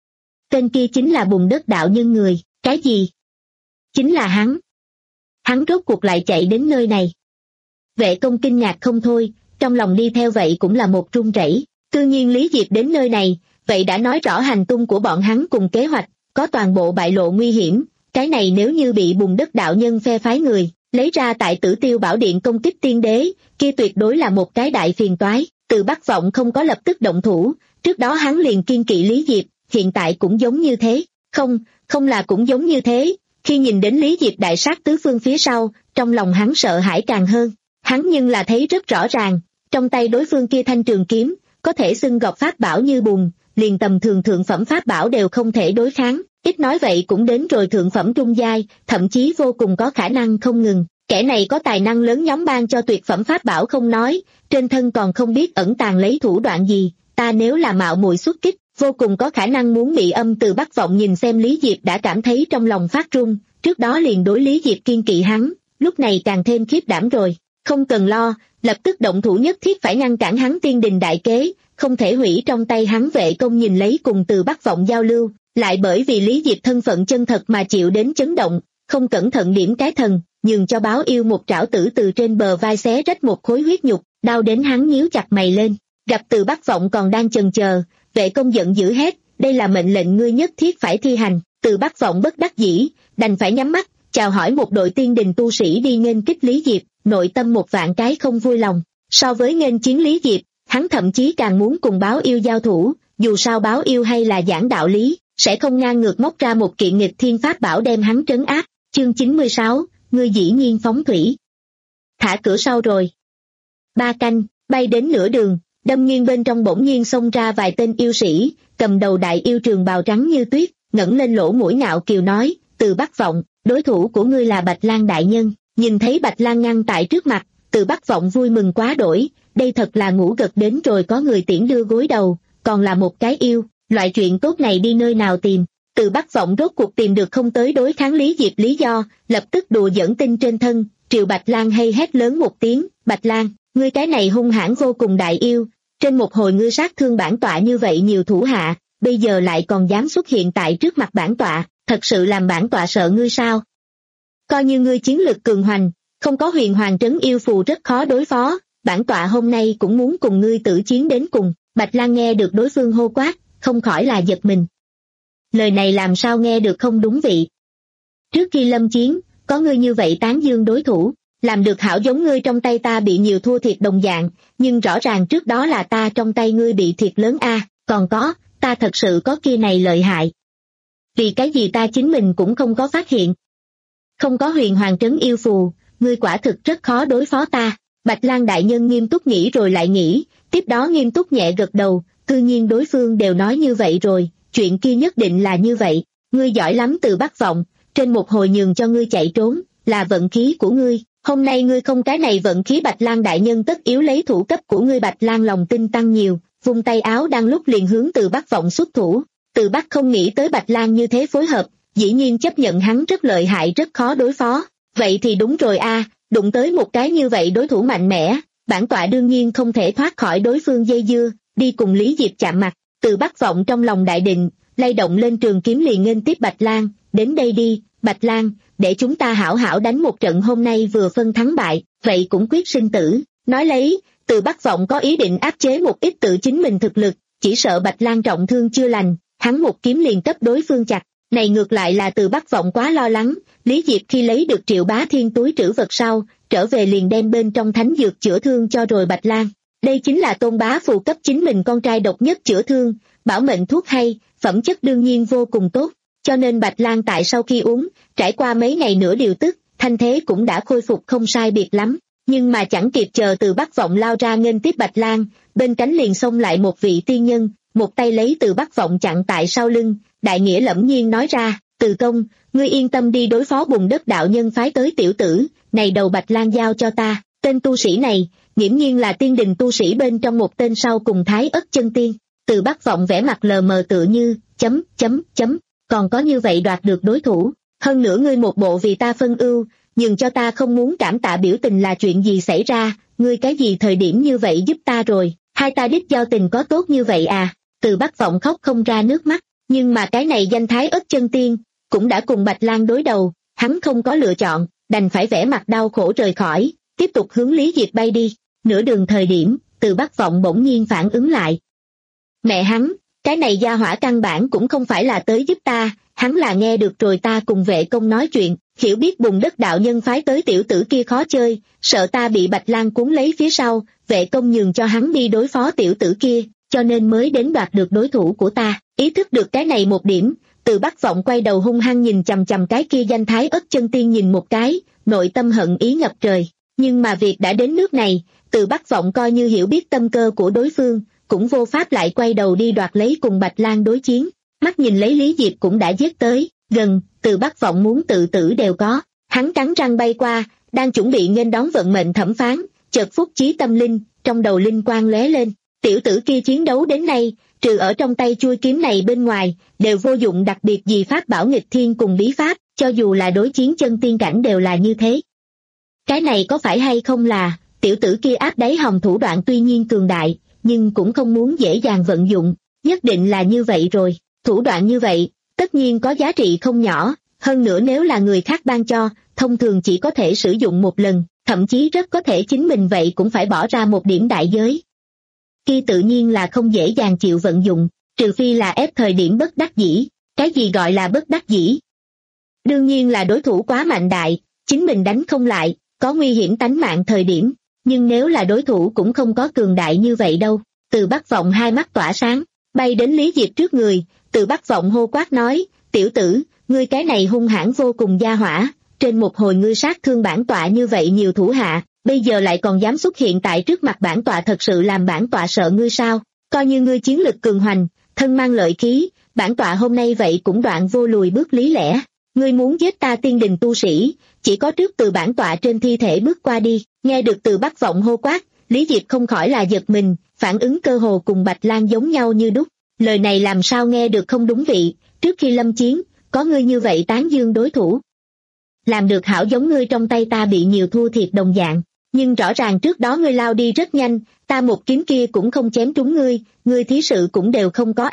Tên kia chính là Bùn Đất đạo nhân người, cái gì? Chính là hắn. Hắn rốt cuộc lại chạy đến nơi này. Vệ công kinh ngạc không thôi, trong lòng đi theo vậy cũng là một run rẩy. Tự nhiên Lý Diệp đến nơi này, vậy đã nói rõ hành tung của bọn hắn cùng kế hoạch, có toàn bộ bại lộ nguy hiểm, cái này nếu như bị Bùn Đất đạo nhân phe phái người lấy ra tại Tử Tiêu Bảo Điện công kích tiên đế, kia tuyệt đối là một cái đại phiền toái. Từ Bắc Vọng không có lập tức động thủ, trước đó hắn liền kiên kỵ Lý Diệp, hiện tại cũng giống như thế, không, không là cũng giống như thế, khi nhìn đến Lý Diệp đại sát tứ phương phía sau, trong lòng hắn sợ hãi càng hơn, hắn nhưng là thấy rất rõ ràng, trong tay đối phương kia thanh trường kiếm, có thể xưng gọt pháp bảo như bùn, liền tầm thường thượng phẩm pháp bảo đều không thể đối kháng, ít nói vậy cũng đến rồi thượng phẩm trung giai, thậm chí vô cùng có khả năng không ngừng. Kẻ này có tài năng lớn nhóm ban cho tuyệt phẩm pháp bảo không nói, trên thân còn không biết ẩn tàng lấy thủ đoạn gì, ta nếu là mạo muội xuất kích, vô cùng có khả năng muốn bị âm. Từ Bắc Vọng nhìn xem Lý Diệp đã cảm thấy trong lòng phát run, trước đó liền đối Lý Diệp kiên kỵ hắn, lúc này càng thêm khiếp đảm rồi, không cần lo, lập tức động thủ nhất thiết phải ngăn cản hắn tiên đình đại kế, không thể hủy trong tay hắn. Vệ công nhìn lấy cùng Từ Bắc Vọng giao lưu, lại bởi vì Lý Diệp thân phận chân thật mà chịu đến chấn động, không cẩn thận điểm cái thần, nhường cho báo yêu một trảo tử từ trên bờ vai xé rách một khối huyết nhục, đau đến hắn nhíu chặt mày lên. Gặp Từ Bắc Vọng còn đang chần chờ, vệ công giận dữ hét, đây là mệnh lệnh ngươi nhất thiết phải thi hành. Từ Bắc Vọng bất đắc dĩ, đành phải nhắm mắt, chào hỏi một đội tiên đình tu sĩ đi nghênh kích Lý Diệp, nội tâm một vạn cái không vui lòng. So với nghênh chiến Lý Diệp, hắn thậm chí càng muốn cùng báo yêu giao thủ, dù sao báo yêu hay là giảng đạo lý, sẽ không ngang ngược móc ra một kiện nghịch thiên pháp bảo đem hắn trấn áp. Chương chín mươi sáu, ngươi dĩ nhiên phóng thủy. Thả cửa sau rồi. Ba canh, bay đến nửa đường, đâm nghiêng bên trong bỗng nhiên xông ra vài tên yêu sĩ, cầm đầu đại yêu trường bào trắng như tuyết, ngẩng lên lỗ mũi ngạo kiều nói, Từ Bắc Vọng, đối thủ của ngươi là Bạch Lang đại nhân. Nhìn thấy Bạch Lang ngăn tại trước mặt, Từ Bắc Vọng vui mừng quá đổi, đây thật là ngủ gật đến rồi có người tiễn đưa gối đầu, còn là một cái yêu, loại chuyện tốt này đi nơi nào tìm. Từ Bắc Vọng rốt cuộc tìm được không tới đối kháng Lý Diệp lý do, lập tức đùa giỡn tinh trên thân, Triệu Bạch Lang hay hét lớn một tiếng, Bạch Lang, ngươi cái này hung hãn vô cùng đại yêu, trên một hồi ngươi sát thương bản tọa như vậy nhiều thủ hạ, bây giờ lại còn dám xuất hiện tại trước mặt bản tọa, thật sự làm bản tọa sợ ngươi sao? Coi như ngươi chiến lực cường hoành, không có huyền hoàng trấn yêu phù rất khó đối phó, bản tọa hôm nay cũng muốn cùng ngươi tử chiến đến cùng. Bạch Lang nghe được đối phương hô quát, không khỏi là giật mình. Lời này làm sao nghe được không đúng vị. Trước khi lâm chiến, có ngươi như vậy tán dương đối thủ, làm được hảo giống ngươi trong tay ta bị nhiều thua thiệt đồng dạng, nhưng rõ ràng trước đó là ta trong tay ngươi bị thiệt lớn a, còn có, ta thật sự có kia này lợi hại. Vì cái gì ta chính mình cũng không có phát hiện. Không có huyền hoàng trấn yêu phù, ngươi quả thực rất khó đối phó ta. Bạch Lang đại nhân nghiêm túc nghĩ rồi lại nghĩ, tiếp đó nghiêm túc nhẹ gật đầu, cư nhiên đối phương đều nói như vậy rồi, chuyện kia nhất định là như vậy, ngươi giỏi lắm Từ Bắc Vọng, trên một hồi nhường cho ngươi chạy trốn, là vận khí của ngươi, hôm nay ngươi không cái này vận khí. Bạch Lang đại nhân tất yếu lấy thủ cấp của ngươi. Bạch Lang lòng tin tăng nhiều, vung tay áo đang lúc liền hướng Từ Bắc Vọng xuất thủ. Từ Bắc không nghĩ tới Bạch Lang như thế phối hợp, dĩ nhiên chấp nhận hắn rất lợi hại rất khó đối phó, vậy thì đúng rồi a, đụng tới một cái như vậy đối thủ mạnh mẽ, bản tọa đương nhiên không thể thoát khỏi đối phương dây dưa, đi cùng Lý Diệp chạm mặt. Từ Bắc Vọng trong lòng đại định, lay động lên trường kiếm liền nghênh tiếp Bạch Lang, đến đây đi, Bạch Lang, để chúng ta hảo hảo đánh một trận, hôm nay vừa phân thắng bại, vậy cũng quyết sinh tử. Nói lấy, Từ Bắc Vọng có ý định áp chế một ít tự chính mình thực lực, chỉ sợ Bạch Lang trọng thương chưa lành, hắn một kiếm liền cấp đối phương chặt. Này ngược lại là Từ Bắc Vọng quá lo lắng, Lý Diệp khi lấy được Triệu Bá Thiên túi trữ vật sau, trở về liền đem bên trong thánh dược chữa thương cho rồi Bạch Lang. Đây chính là Tôn Bá Phù cấp chính mình con trai độc nhất chữa thương, bảo mệnh thuốc hay, phẩm chất đương nhiên vô cùng tốt, cho nên Bạch Lang tại sau khi uống, trải qua mấy ngày nữa điều tức, thanh thế cũng đã khôi phục không sai biệt lắm. Nhưng mà chẳng kịp chờ Từ Bắc Vọng lao ra nghênh tiếp Bạch Lang, bên cánh liền xông lại một vị tiên nhân, một tay lấy Từ Bắc Vọng chặn tại sau lưng, đại nghĩa lẫm nhiên nói ra, Từ công, ngươi yên tâm đi đối phó Bùn Đất đạo nhân phái tới tiểu tử, này đầu Bạch Lang giao cho ta. Tên tu sĩ này, nghiễm nhiên là tiên đình tu sĩ bên trong một tên sau cùng Thái Ất chân tiên. Từ Bắc Vọng vẻ mặt lờ mờ tựa như, chấm, chấm, chấm, còn có như vậy đoạt được đối thủ, hơn nữa ngươi một bộ vì ta phân ưu, nhưng cho ta không muốn cảm tạ biểu tình là chuyện gì xảy ra, ngươi cái gì thời điểm như vậy giúp ta rồi, hai ta đích giao tình có tốt như vậy à? Từ Bắc Vọng khóc không ra nước mắt, nhưng mà cái này danh Thái Ất chân tiên, cũng đã cùng Bạch Lang đối đầu, hắn không có lựa chọn, đành phải vẻ mặt đau khổ rời khỏi, tiếp tục hướng Lý Diệp bay đi. Nửa đường thời điểm, Từ Bắc Vọng bỗng nhiên phản ứng lại. Mẹ hắn, cái này gia hỏa căn bản cũng không phải là tới giúp ta, hắn là nghe được rồi ta cùng vệ công nói chuyện, hiểu biết Bùn Đất đạo nhân phái tới tiểu tử kia khó chơi, sợ ta bị Bạch Lang cuốn lấy phía sau, vệ công nhường cho hắn đi đối phó tiểu tử kia, cho nên mới đến đoạt được đối thủ của ta. Ý thức được cái này một điểm, Từ Bắc Vọng quay đầu hung hăng nhìn chằm chằm cái kia danh Thái Ất chân tiên nhìn một cái, nội tâm hận ý ngập trời. Nhưng mà việc đã đến nước này, Từ Bắc Vọng coi như hiểu biết tâm cơ của đối phương, cũng vô pháp lại quay đầu đi đoạt lấy cùng Bạch Lang đối chiến. Mắt nhìn lấy Lý Diệp cũng đã giết tới, gần, Từ Bắc Vọng muốn tự tử đều có. Hắn cắn răng bay qua, đang chuẩn bị nghênh đón vận mệnh thẩm phán, chợt phúc chí tâm linh, trong đầu linh quang lóe lên. Tiểu tử kia chiến đấu đến nay, trừ ở trong tay chuôi kiếm này bên ngoài, đều vô dụng đặc biệt gì pháp bảo nghịch thiên cùng bí pháp, cho dù là đối chiến chân tiên cảnh đều là như thế. Cái này có phải hay không là, tiểu tử kia áp đáy hòm thủ đoạn tuy nhiên cường đại, nhưng cũng không muốn dễ dàng vận dụng, nhất định là như vậy rồi, thủ đoạn như vậy, tất nhiên có giá trị không nhỏ, hơn nữa nếu là người khác ban cho, thông thường chỉ có thể sử dụng một lần, thậm chí rất có thể chính mình vậy cũng phải bỏ ra một điểm đại giới. Kia tự nhiên là không dễ dàng chịu vận dụng, trừ phi là ép thời điểm bất đắc dĩ. Cái gì gọi là bất đắc dĩ? Đương nhiên là đối thủ quá mạnh đại, chính mình đánh không lại, có nguy hiểm tánh mạng thời điểm, nhưng nếu là đối thủ cũng không có cường đại như vậy đâu. Từ Bắc Vọng hai mắt tỏa sáng, bay đến Lý Diệp trước người, Từ Bắc Vọng hô quát nói, tiểu tử, ngươi cái này hung hãn vô cùng gia hỏa, trên một hồi ngươi sát thương bản tọa như vậy nhiều thủ hạ, bây giờ lại còn dám xuất hiện tại trước mặt bản tọa, thật sự làm bản tọa sợ ngươi sao? Coi như ngươi chiến lực cường hoành, thân mang lợi khí, bản tọa hôm nay vậy cũng đoạn vô lùi bước lý lẽ. Ngươi muốn giết ta tiên đình tu sĩ, chỉ có trước từ bản tọa trên thi thể bước qua đi. Nghe được Từ Bắc Vọng hô quát, Lý Diệp không khỏi là giật mình, phản ứng cơ hồ cùng Bạch Lang giống nhau như đúc. Lời này làm sao nghe được không đúng vị, trước khi lâm chiến, có ngươi như vậy tán dương đối thủ. Làm được hảo giống ngươi trong tay ta bị nhiều thua thiệt đồng dạng, nhưng rõ ràng trước đó ngươi lao đi rất nhanh, ta một kiếm kia cũng không chém trúng ngươi, ngươi thí sự cũng đều không có a.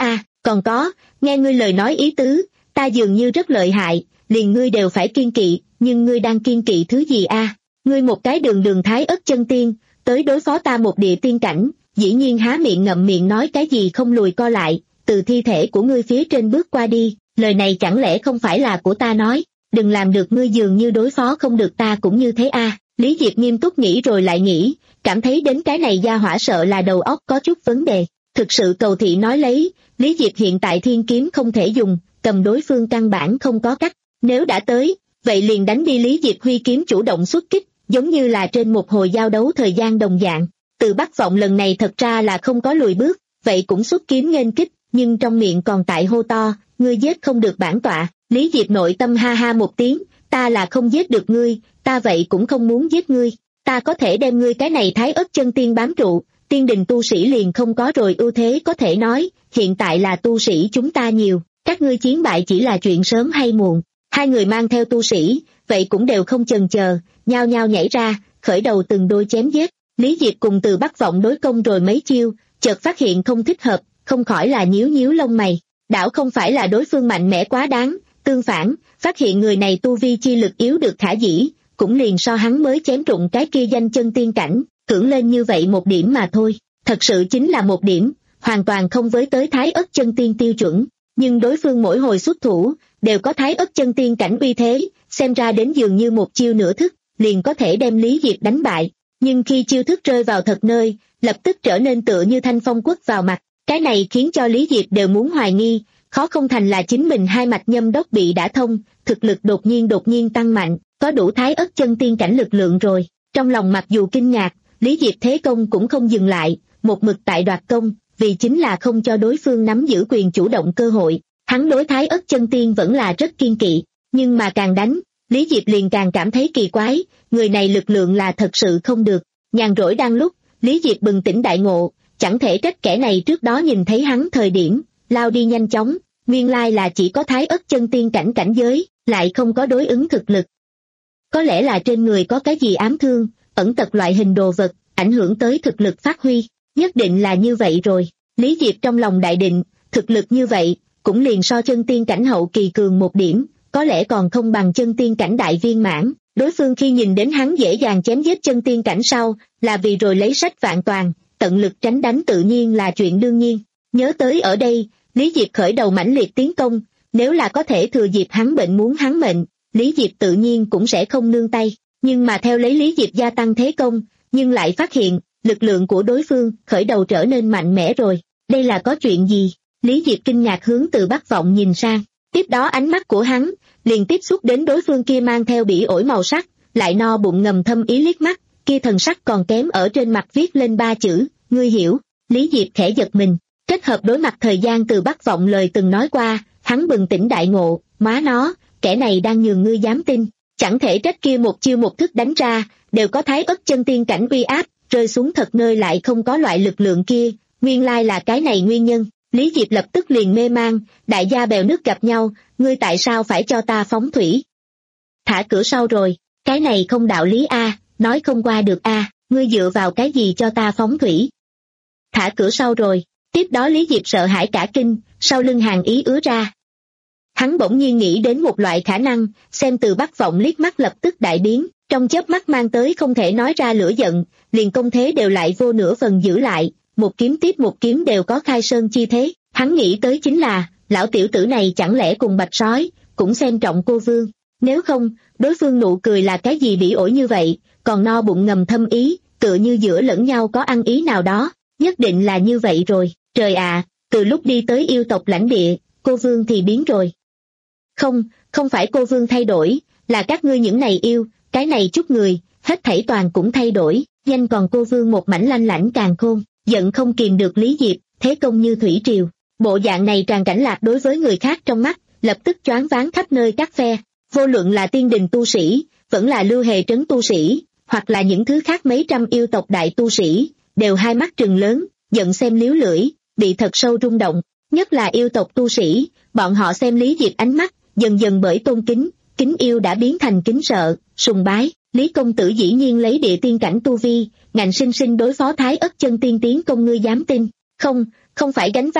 Còn có, nghe ngươi lời nói ý tứ, ta dường như rất lợi hại, liền ngươi đều phải kiên kỵ, nhưng ngươi đang kiên kỵ thứ gì a? Ngươi một cái đường đường thái ất chân tiên, tới đối phó ta một địa tiên cảnh, dĩ nhiên há miệng ngậm miệng nói cái gì không lùi co lại, từ thi thể của ngươi phía trên bước qua đi, lời này chẳng lẽ không phải là của ta nói, đừng làm được ngươi dường như đối phó không được ta cũng như thế a. Lý Diệp nghiêm túc nghĩ rồi lại nghĩ, cảm thấy đến cái này gia hỏa sợ là đầu óc có chút vấn đề, thực sự cầu thị nói lấy, Lý Diệp hiện tại thiên kiếm không thể dùng, cầm đối phương căn bản không có cách, nếu đã tới, vậy liền đánh đi. Lý Diệp huy kiếm chủ động xuất kích, giống như là trên một hồi giao đấu thời gian đồng dạng. Từ Bắc Vọng lần này thật ra là không có lùi bước, vậy cũng xuất kiếm nghênh kích, nhưng trong miệng còn tại hô to, ngươi giết không được bản tọa. Lý Diệp nội tâm ha ha một tiếng, ta là không giết được ngươi, ta vậy cũng không muốn giết ngươi, ta có thể đem ngươi cái này thái ất chân tiên bám trụ, tiên đình tu sĩ liền không có rồi ưu thế có thể nói, hiện tại là tu sĩ chúng ta nhiều, các ngươi chiến bại chỉ là chuyện sớm hay muộn. Hai người mang theo tu sĩ, vậy cũng đều không chần chờ, nhao nhao nhảy ra, khởi đầu từng đôi chém giết. Lý Diệp cùng Từ Bắc Vọng đối công rồi mấy chiêu, chợt phát hiện không thích hợp, không khỏi là nhíu nhíu lông mày. Đảo không phải là đối phương mạnh mẽ quá đáng, tương phản, phát hiện người này tu vi chi lực yếu được khả dĩ, cũng liền so hắn mới chém trụng cái kia danh chân tiên cảnh, cưỡng lên như vậy một điểm mà thôi. Thật sự chính là một điểm, hoàn toàn không với tới thái ất chân tiên tiêu chuẩn. Nhưng đối phương mỗi hồi xuất thủ, đều có thái ất chân tiên cảnh uy thế, xem ra đến dường như một chiêu nửa thức, liền có thể đem Lý Diệp đánh bại. Nhưng khi chiêu thức rơi vào thật nơi, lập tức trở nên tựa như thanh phong quất vào mặt, cái này khiến cho Lý Diệp đều muốn hoài nghi, khó không thành là chính mình hai mạch nhâm đốc bị đả thông, thực lực đột nhiên đột nhiên tăng mạnh, có đủ thái ất chân tiên cảnh lực lượng rồi. Trong lòng mặc dù kinh ngạc, Lý Diệp thế công cũng không dừng lại, một mực tại đoạt công, vì chính là không cho đối phương nắm giữ quyền chủ động cơ hội. Hắn đối thái ất chân tiên vẫn là rất kiên kỵ, nhưng mà càng đánh, Lý Diệp liền càng cảm thấy kỳ quái, người này lực lượng là thật sự không được. Nhàn rỗi đang lúc, Lý Diệp bừng tỉnh đại ngộ, chẳng thể trách kẻ này trước đó nhìn thấy hắn thời điểm, lao đi nhanh chóng, nguyên lai là chỉ có thái ất chân tiên cảnh cảnh giới, lại không có đối ứng thực lực. Có lẽ là trên người có cái gì ám thương, ẩn tật loại hình đồ vật, ảnh hưởng tới thực lực phát huy, nhất định là như vậy rồi. Lý Diệp trong lòng đại định, thực lực như vậy, cũng liền so chân tiên cảnh hậu kỳ cường một điểm, có lẽ còn không bằng chân tiên cảnh đại viên mãn. Đối phương khi nhìn đến hắn dễ dàng chém giết chân tiên cảnh sau, là vì rồi lấy sách vạn toàn, tận lực tránh đánh tự nhiên là chuyện đương nhiên. Nhớ tới ở đây, Lý Diệp khởi đầu mãnh liệt tiến công, nếu là có thể thừa dịp hắn bệnh muốn hắn mệnh, Lý Diệp tự nhiên cũng sẽ không nương tay. Nhưng mà theo lấy Lý Diệp gia tăng thế công, nhưng lại phát hiện, lực lượng của đối phương khởi đầu trở nên mạnh mẽ rồi. Đây là có chuyện gì? Lý Diệp kinh ngạc hướng Từ Bắc Vọng nhìn sang, tiếp đó ánh mắt của hắn liền tiếp xúc đến đối phương kia mang theo bỉ ổi màu sắc, lại no bụng ngầm thâm ý liếc mắt, kia thần sắc còn kém ở trên mặt viết lên ba chữ, ngươi hiểu. Lý Diệp khẽ giật mình, kết hợp đối mặt thời gian Từ Bắc Vọng lời từng nói qua, hắn bừng tỉnh đại ngộ, má nó, kẻ này đang nhường ngươi dám tin, chẳng thể trách kia một chiêu một thức đánh ra, đều có thái ất chân tiên cảnh uy áp, rơi xuống thật nơi lại không có loại lực lượng kia, nguyên lai là cái này nguyên nhân. Lý Diệp lập tức liền mê mang, đại gia bèo nước gặp nhau, ngươi tại sao phải cho ta phóng thủy? Thả cửa sau rồi, cái này không đạo lý a, nói không qua được a, ngươi dựa vào cái gì cho ta phóng thủy? Thả cửa sau rồi, tiếp đó Lý Diệp sợ hãi cả kinh, sau lưng hàng ý ứa ra. Hắn bỗng nhiên nghĩ đến một loại khả năng, xem Từ Bắc Vọng liếc mắt lập tức đại biến, trong chớp mắt mang tới không thể nói ra lửa giận, liền công thế đều lại vô nửa phần giữ lại, một kiếm tiếp một kiếm đều có khai sơn chi thế. Hắn nghĩ tới chính là, lão tiểu tử này chẳng lẽ cùng bạch sói, cũng xem trọng cô vương, nếu không, đối phương nụ cười là cái gì bỉ ổi như vậy, còn no bụng ngầm thâm ý, tựa như giữa lẫn nhau có ăn ý nào đó, nhất định là như vậy rồi. Trời ạ, từ lúc đi tới yêu tộc lãnh địa, cô vương thì biến rồi. Không, không phải cô vương thay đổi, là các ngươi những này yêu, cái này chút người, hết thảy toàn cũng thay đổi, danh còn cô vương một mảnh lanh lảnh càng khôn, giận không kìm được Lý Diệp, thế công như thủy triều. Bộ dạng này Tràng Cảnh Lạc đối với người khác trong mắt, lập tức choáng váng khắp nơi các phe, vô luận là tiên đình tu sĩ, vẫn là lưu hề trấn tu sĩ, hoặc là những thứ khác mấy trăm yêu tộc đại tu sĩ, đều hai mắt trừng lớn, giận xem liếu lưỡi, bị thật sâu rung động, nhất là yêu tộc tu sĩ, bọn họ xem Lý Diệp ánh mắt, dần dần bởi tôn kính, kính yêu đã biến thành kính sợ, sùng bái. Lý công tử dĩ nhiên lấy địa tiên cảnh tu vi, ngạnh sinh sinh đối phó thái ất chân tiên tiến công, ngươi dám tin? Không, không phải gánh vác,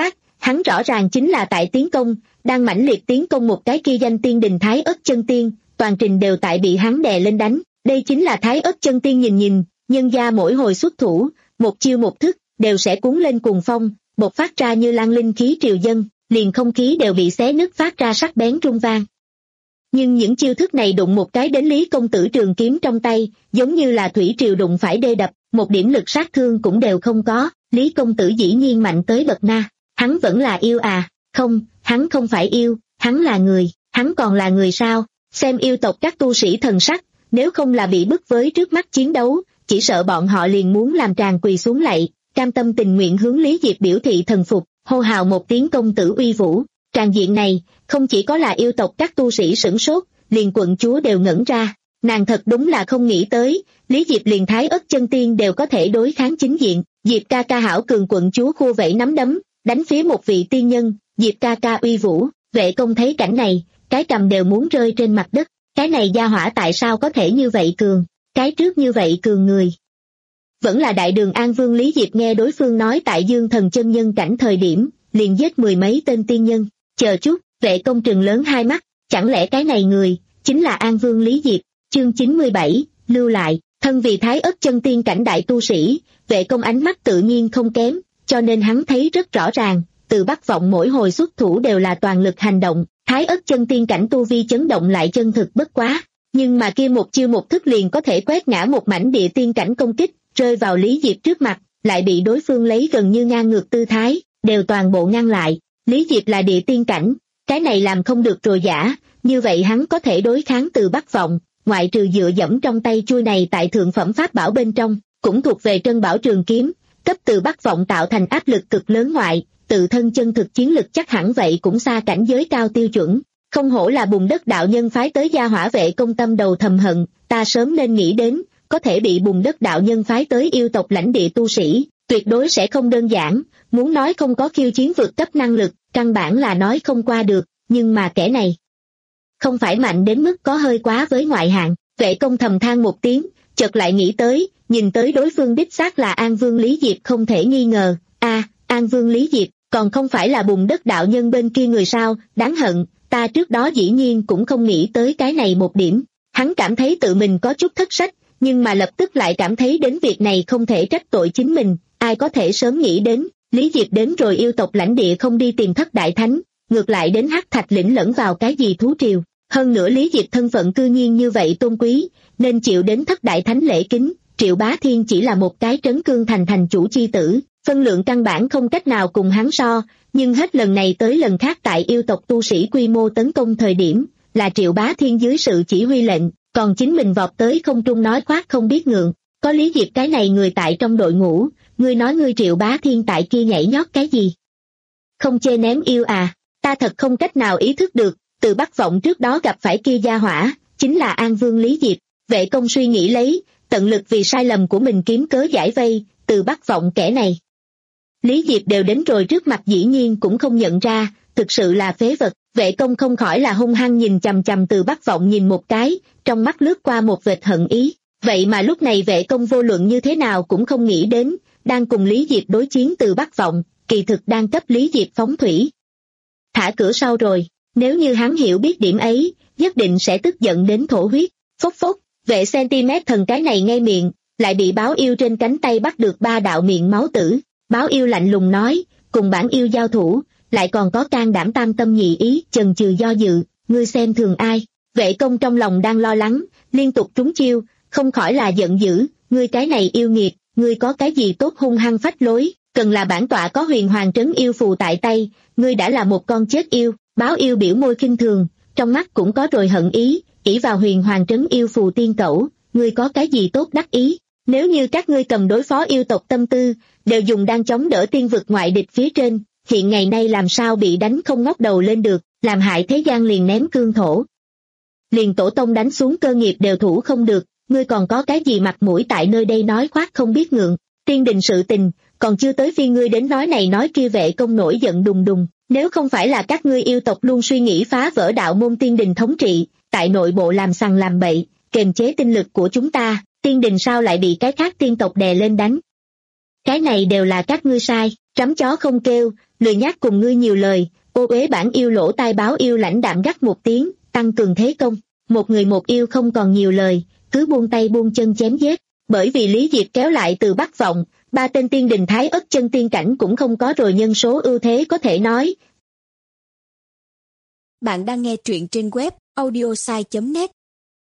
hắn rõ ràng chính là tại tiến công, đang mãnh liệt tiến công một cái kia danh tiên đình Thái Ất Chân Tiên, toàn trình đều tại bị hắn đè lên đánh. Đây chính là Thái Ất Chân Tiên nhìn nhìn, nhân gia mỗi hồi xuất thủ, một chiêu một thức, đều sẽ cuốn lên cuồng phong, bộc phát ra như lan linh khí triều dân, liền không khí đều bị xé nứt phát ra sắc bén rung vang. Nhưng những chiêu thức này đụng một cái đến Lý công tử trường kiếm trong tay, giống như là thủy triều đụng phải đê đập, một điểm lực sát thương cũng đều không có. Lý công tử dĩ nhiên mạnh tới bậc na, hắn vẫn là yêu à? Không, hắn không phải yêu, hắn là người. Hắn còn là người sao? Xem yêu tộc các tu sĩ thần sắc, nếu không là bị bức với trước mắt chiến đấu, chỉ sợ bọn họ liền muốn làm tràng quỳ xuống lạy, cam tâm tình nguyện hướng Lý Diệp biểu thị thần phục, hô hào một tiếng công tử uy vũ. Tràng diện này, không chỉ có là yêu tộc các tu sĩ sửng sốt, liền quận chúa đều ngẩn ra. Nàng thật đúng là không nghĩ tới, Lý Diệp liền Thái Ất Chân Tiên đều có thể đối kháng chính diện. Diệp ca ca hảo cường, quận chúa khua vẫy nắm đấm, đánh phía một vị tiên nhân. Diệp ca ca uy vũ. Vệ công thấy cảnh này, cái cầm đều muốn rơi trên mặt đất. Cái này gia hỏa tại sao có thể như vậy cường? Cái trước như vậy cường người. Vẫn là Đại Đường An Vương Lý Diệp nghe đối phương nói tại Dương Thần chân nhân cảnh thời điểm, liền giết mười mấy tên tiên nhân. Chờ chút, Vệ công trừng lớn hai mắt, chẳng lẽ cái này người, chính là An Vương Lý Diệp. Chương chín mươi bảy, lưu lại, thân vì Thái Ất Chân Tiên cảnh đại tu sĩ, Vệ công ánh mắt tự nhiên không kém, cho nên hắn thấy rất rõ ràng, từ Bắc Vọng mỗi hồi xuất thủ đều là toàn lực hành động, Thái Ất Chân Tiên cảnh tu vi chấn động lại chân thực bất quá, nhưng mà kia một chiêu một thức liền có thể quét ngã một mảnh địa tiên cảnh công kích, rơi vào Lý Diệp trước mặt, lại bị đối phương lấy gần như ngang ngược tư thái, đều toàn bộ ngăn lại. Lý Diệp là địa tiên cảnh, cái này làm không được rồi giả, như vậy hắn có thể đối kháng từ Bắc Vọng, ngoại trừ dựa dẫm trong tay chuôi này tại thượng phẩm pháp bảo bên trong, cũng thuộc về Trân Bảo Trường Kiếm, cấp từ Bắc Vọng tạo thành áp lực cực lớn ngoại, tự thân chân thực chiến lực chắc hẳn vậy cũng xa cảnh giới cao tiêu chuẩn. Không hổ là Bùn Đất đạo nhân phái tới gia hỏa Vệ công tâm đầu thầm hận, ta sớm nên nghĩ đến, có thể bị Bùn Đất đạo nhân phái tới yêu tộc lãnh địa tu sĩ, tuyệt đối sẽ không đơn giản, muốn nói không có khiêu chiến vượt cấp năng lực, căn bản là nói không qua được, nhưng mà kẻ này không phải mạnh đến mức có hơi quá với ngoại hạng. Vệ công thầm than một tiếng, chợt lại nghĩ tới, nhìn tới đối phương đích xác là An Vương Lý Diệp không thể nghi ngờ. A, An Vương Lý Diệp, còn không phải là Bùn Đất đạo nhân bên kia người sao? Đáng hận, ta trước đó dĩ nhiên cũng không nghĩ tới cái này một điểm. Hắn cảm thấy tự mình có chút thất sách, nhưng mà lập tức lại cảm thấy đến việc này không thể trách tội chính mình. Ai có thể sớm nghĩ đến, Lý Diệp đến rồi yêu tộc lãnh địa không đi tìm Thất Đại Thánh, ngược lại đến Hắc Thạch lĩnh lẫn vào cái gì thú triều. Hơn nữa Lý Diệp thân phận cư nhiên như vậy tôn quý, nên chịu đến Thất Đại Thánh lễ kính. Triệu Bá Thiên chỉ là một cái trấn cương thành thành chủ chi tử, phân lượng căn bản không cách nào cùng hắn so, nhưng hết lần này tới lần khác tại yêu tộc tu sĩ quy mô tấn công thời điểm, là Triệu Bá Thiên dưới sự chỉ huy lệnh, còn chính mình vọt tới không trung nói khoác không biết ngượng. Có Lý Diệp cái này người tại trong đội ngũ, ngươi nói ngươi Triệu Bá Thiên tại kia nhảy nhót cái gì? Không chê ném yêu à? Ta thật không cách nào ý thức được, từ Bắc Vọng trước đó gặp phải kia gia hỏa, chính là An Vương Lý Diệp. Vệ công suy nghĩ lấy, tận lực vì sai lầm của mình kiếm cớ giải vây, từ Bắc Vọng kẻ này. Lý Diệp đều đến rồi trước mặt dĩ nhiên cũng không nhận ra, thực sự là phế vật. Vệ công không khỏi là hung hăng nhìn chằm chằm từ Bắc Vọng nhìn một cái, trong mắt lướt qua một vệt hận ý. Vậy mà lúc này vệ công vô luận như thế nào cũng không nghĩ đến, đang cùng Lý Diệp đối chiến từ Bắc Vọng, kỳ thực đang cấp Lý Diệp phóng thủy. Thả cửa sau rồi, nếu như hắn hiểu biết điểm ấy, nhất định sẽ tức giận đến thổ huyết. Phốc phốc, vệ cm thần cái này ngay miệng, lại bị báo yêu trên cánh tay bắt được ba đạo miệng máu tử. Báo yêu lạnh lùng nói, cùng bản yêu giao thủ, lại còn có can đảm tam tâm nhị ý, chần chừ do dự, ngươi xem thường ai? Vệ công trong lòng đang lo lắng, liên tục trúng chiêu, không khỏi là giận dữ, ngươi cái này yêu nghiệt, ngươi có cái gì tốt hung hăng phách lối, cần là bản tọa có huyền hoàng trấn yêu phù tại tay, ngươi đã là một con chết yêu. Báo yêu biểu môi khinh thường, trong mắt cũng có rồi hận ý, ỷ vào huyền hoàng trấn yêu phù tiên cẩu, ngươi có cái gì tốt đắc ý? Nếu như các ngươi cầm đối phó yêu tộc tâm tư, đều dùng đang chống đỡ tiên vực ngoại địch phía trên, hiện ngày nay làm sao bị đánh không ngóc đầu lên được, làm hại thế gian liền ném cương thổ. Liền tổ tông đánh xuống cơ nghiệp đều thủ không được, ngươi còn có cái gì mặt mũi tại nơi đây nói khoác không biết ngượng, tiên đình sự tình, còn chưa tới phiên ngươi đến nói này nói kia. Vệ công nổi giận đùng đùng, nếu không phải là các ngươi yêu tộc luôn suy nghĩ phá vỡ đạo môn tiên đình thống trị, tại nội bộ làm sằng làm bậy, kềm chế tinh lực của chúng ta, tiên đình sao lại bị cái khác tiên tộc đè lên đánh? Cái này đều là các ngươi sai, Trắm chó không kêu, lười nhác cùng ngươi nhiều lời, ô uế bản yêu lỗ tai báo yêu lãnh đạm gắt một tiếng, tăng cường thế công. Một người một yêu không còn nhiều lời, cứ buông tay buông chân chém giết. Bởi vì Lý Diệp kéo lại Từ Bắc Vọng, ba tên tiên đình thái ất chân tiên cảnh cũng không có rồi nhân số ưu thế có thể nói. Bạn đang nghe truyện trên web audiosai chấm net.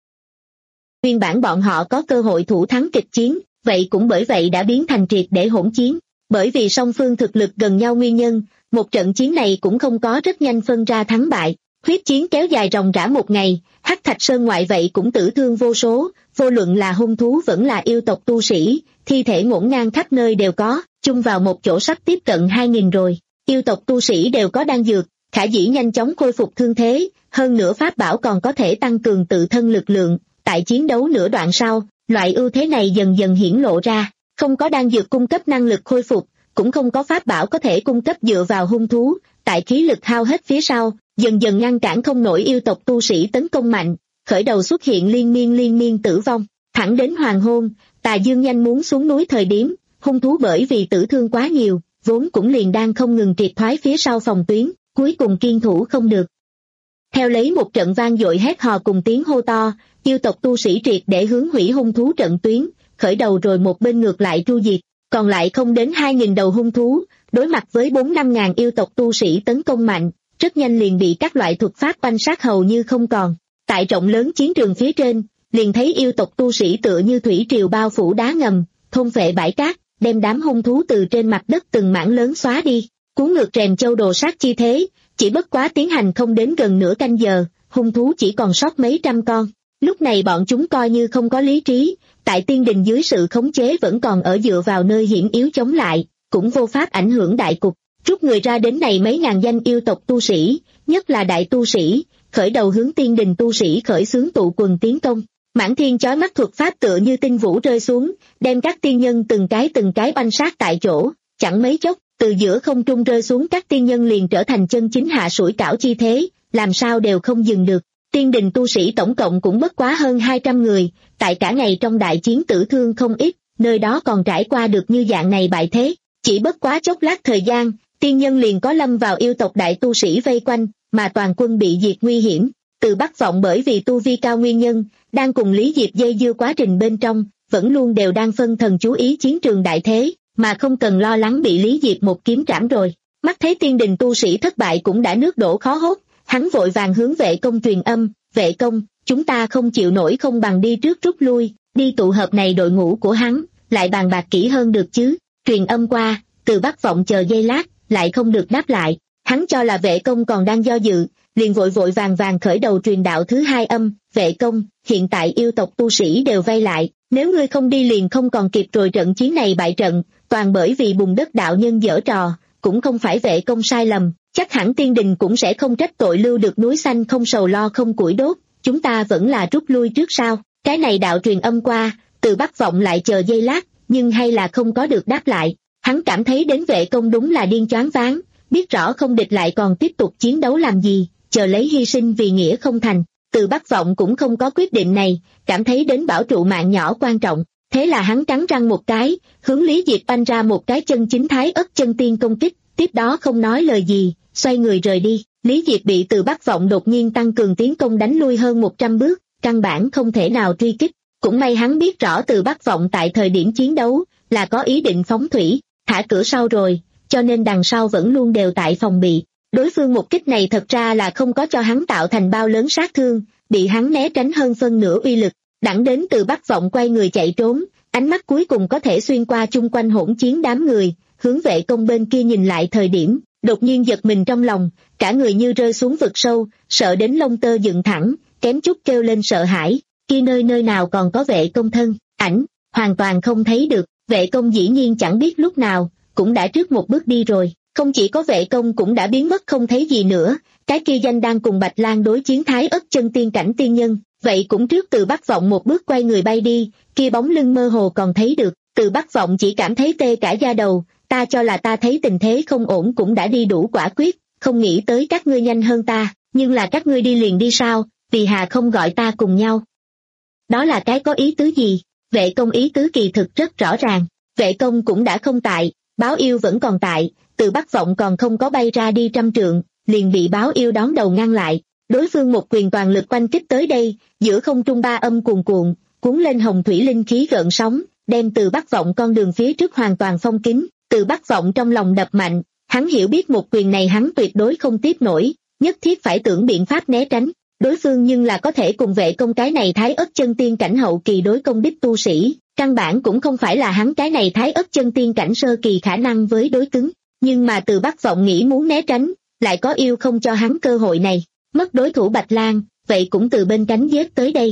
Nguyên bản bọn họ có cơ hội thủ thắng kịch chiến, vậy cũng bởi vậy đã biến thành triệt để hỗn chiến. Bởi vì song phương thực lực gần nhau nguyên nhân, một trận chiến này cũng không có rất nhanh phân ra thắng bại. Huyết chiến kéo dài ròng rã một ngày, Hắc Thạch Sơn ngoại vậy cũng tử thương vô số, vô luận là hung thú vẫn là yêu tộc tu sĩ, thi thể ngổn ngang khắp nơi đều có, chung vào một chỗ sắp tiếp cận hai nghìn rồi. Yêu tộc tu sĩ đều có đan dược, khả dĩ nhanh chóng khôi phục thương thế, hơn nữa pháp bảo còn có thể tăng cường tự thân lực lượng. Tại chiến đấu nửa đoạn sau, loại ưu thế này dần dần hiển lộ ra, không có đan dược cung cấp năng lực khôi phục, cũng không có pháp bảo có thể cung cấp dựa vào hung thú, tại khí lực hao hết phía sau, dần dần ngăn cản không nổi yêu tộc tu sĩ tấn công mạnh, khởi đầu xuất hiện liên miên liên miên tử vong, thẳng đến hoàng hôn, Tà Dương nhanh muốn xuống núi thời điểm, hung thú bởi vì tử thương quá nhiều, vốn cũng liền đang không ngừng triệt thoái phía sau phòng tuyến, cuối cùng kiên thủ không được. Theo lấy một trận vang dội hét hò cùng tiếng hô to, yêu tộc tu sĩ triệt để hướng hủy hung thú trận tuyến, khởi đầu rồi một bên ngược lại tru diệt, còn lại không đến hai nghìn đầu hung thú, đối mặt với bốn năm ngàn yêu tộc tu sĩ tấn công mạnh, rất nhanh liền bị các loại thuật pháp oanh sát hầu như không còn. Tại rộng lớn chiến trường phía trên, liền thấy yêu tộc tu sĩ tựa như thủy triều bao phủ đá ngầm, thôn vệ bãi cát, đem đám hung thú từ trên mặt đất từng mảng lớn xóa đi, cuốn ngược rèm châu đồ sát chi thế, chỉ bất quá tiến hành không đến gần nửa canh giờ, hung thú chỉ còn sót mấy trăm con. Lúc này bọn chúng coi như không có lý trí, tại tiên đình dưới sự khống chế vẫn còn ở dựa vào nơi hiểm yếu chống lại, cũng vô pháp ảnh hưởng đại cục. Rút người ra đến này mấy ngàn danh yêu tộc tu sĩ, nhất là đại tu sĩ, khởi đầu hướng tiên đình tu sĩ khởi xướng tụ quần tiến công. Mãn thiên chói mắt thuật pháp tựa như tinh vũ rơi xuống, đem các tiên nhân từng cái từng cái oanh sát tại chỗ, chẳng mấy chốc, từ giữa không trung rơi xuống các tiên nhân liền trở thành chân chính hạ sủi cảo chi thế, làm sao đều không dừng được. Tiên đình tu sĩ tổng cộng cũng bất quá hơn hai trăm người, tại cả ngày trong đại chiến tử thương không ít, nơi đó còn trải qua được như dạng này bại thế, chỉ bất quá chốc lát thời gian, tiên nhân liền có lâm vào yêu tộc đại tu sĩ vây quanh, mà toàn quân bị diệt nguy hiểm. Từ Bắc Vọng bởi vì tu vi cao nguyên nhân, đang cùng Lý Diệp dây dưa quá trình bên trong, vẫn luôn đều đang phân thần chú ý chiến trường đại thế, mà không cần lo lắng bị Lý Diệp một kiếm trảm rồi. Mắt thấy tiên đình tu sĩ thất bại cũng đã nước đổ khó hốt, hắn vội vàng hướng vệ công truyền âm, vệ công, chúng ta không chịu nổi không bằng đi trước rút lui, đi tụ hợp này đội ngũ của hắn, lại bàn bạc kỹ hơn được chứ. Truyền âm qua, Từ Bắc Vọng chờ giây lát, lại không được đáp lại, hắn cho là vệ công còn đang do dự, liền vội vội vàng vàng khởi đầu truyền đạo thứ hai âm, vệ công, hiện tại yêu tộc tu sĩ đều vây lại, nếu ngươi không đi liền không còn kịp rồi, trận chiến này bại trận, toàn bởi vì bùn đất đạo nhân giở trò, cũng không phải vệ công sai lầm, chắc hẳn tiên đình cũng sẽ không trách tội lưu được núi xanh không sầu lo không củi đốt, chúng ta vẫn là rút lui trước sao. Cái này đạo truyền âm qua, Từ Bắc Vọng lại chờ giây lát, nhưng hay là không có được đáp lại, hắn cảm thấy đến vệ công đúng là điên choáng váng, biết rõ không địch lại còn tiếp tục chiến đấu làm gì, chờ lấy hy sinh vì nghĩa không thành. Từ Bắc Vọng cũng không có quyết định này, cảm thấy đến bảo trụ mạng nhỏ quan trọng, thế là hắn cắn răng một cái, hướng Lý Diệp banh ra một cái chân chính thái ất chân tiên công kích, tiếp đó không nói lời gì, xoay người rời đi. Lý Diệp bị Từ Bắc Vọng đột nhiên tăng cường tiến công đánh lui hơn một trăm bước, căn bản không thể nào truy kích, cũng may hắn biết rõ Từ Bắc Vọng tại thời điểm chiến đấu, là có ý định phóng thủy, thả cửa sau rồi, cho nên đằng sau vẫn luôn đều tại phòng bị. Đối phương một kích này thật ra là không có cho hắn tạo thành bao lớn sát thương, bị hắn né tránh hơn phân nửa uy lực, đẳng đến Từ Bắc Vọng quay người chạy trốn, ánh mắt cuối cùng có thể xuyên qua chung quanh hỗn chiến đám người, hướng vệ công bên kia nhìn lại thời điểm, đột nhiên giật mình trong lòng, cả người như rơi xuống vực sâu, sợ đến lông tơ dựng thẳng, kém chút kêu lên sợ hãi, kia nơi nơi nào còn có vệ công thân, ảnh, hoàn toàn không thấy được, vệ công dĩ nhiên chẳng biết lúc nào, cũng đã trước một bước đi rồi. Không chỉ có vệ công cũng đã biến mất không thấy gì nữa, cái kia danh đang cùng Bạch Lang đối chiến thái ất chân tiên cảnh tiên nhân, vậy cũng trước Từ Bắc Vọng một bước quay người bay đi, kia bóng lưng mơ hồ còn thấy được. Từ Bắc Vọng chỉ cảm thấy tê cả da đầu, ta cho là ta thấy tình thế không ổn cũng đã đi đủ quả quyết, không nghĩ tới các ngươi nhanh hơn ta, nhưng là các ngươi đi liền đi sao, vì hà không gọi ta cùng nhau. Đó là cái có ý tứ gì? Vệ công ý tứ kỳ thực rất rõ ràng, vệ công cũng đã không tại, Báo yêu vẫn còn tại, Từ Bắc Vọng còn không có bay ra đi trăm trượng, liền bị báo yêu đón đầu ngăn lại. Đối phương một quyền toàn lực oanh kích tới đây, giữa không trung ba âm cuồn cuộn, cuốn lên hồng thủy linh khí gợn sóng, đem Từ Bắc Vọng con đường phía trước hoàn toàn phong kín. Từ Bắc Vọng trong lòng đập mạnh, hắn hiểu biết một quyền này hắn tuyệt đối không tiếp nổi, nhất thiết phải tưởng biện pháp né tránh. Đối phương nhưng là có thể cùng vệ công cái này thái ất chân tiên cảnh hậu kỳ đối công đích tu sĩ, căn bản cũng không phải là hắn cái này thái ất chân tiên cảnh sơ kỳ khả năng với đối cứng. Nhưng mà Từ Bắc Vọng nghĩ muốn né tránh, lại có yêu không cho hắn cơ hội này, mất đối thủ Bạch Lang, vậy cũng từ bên cánh giết tới đây.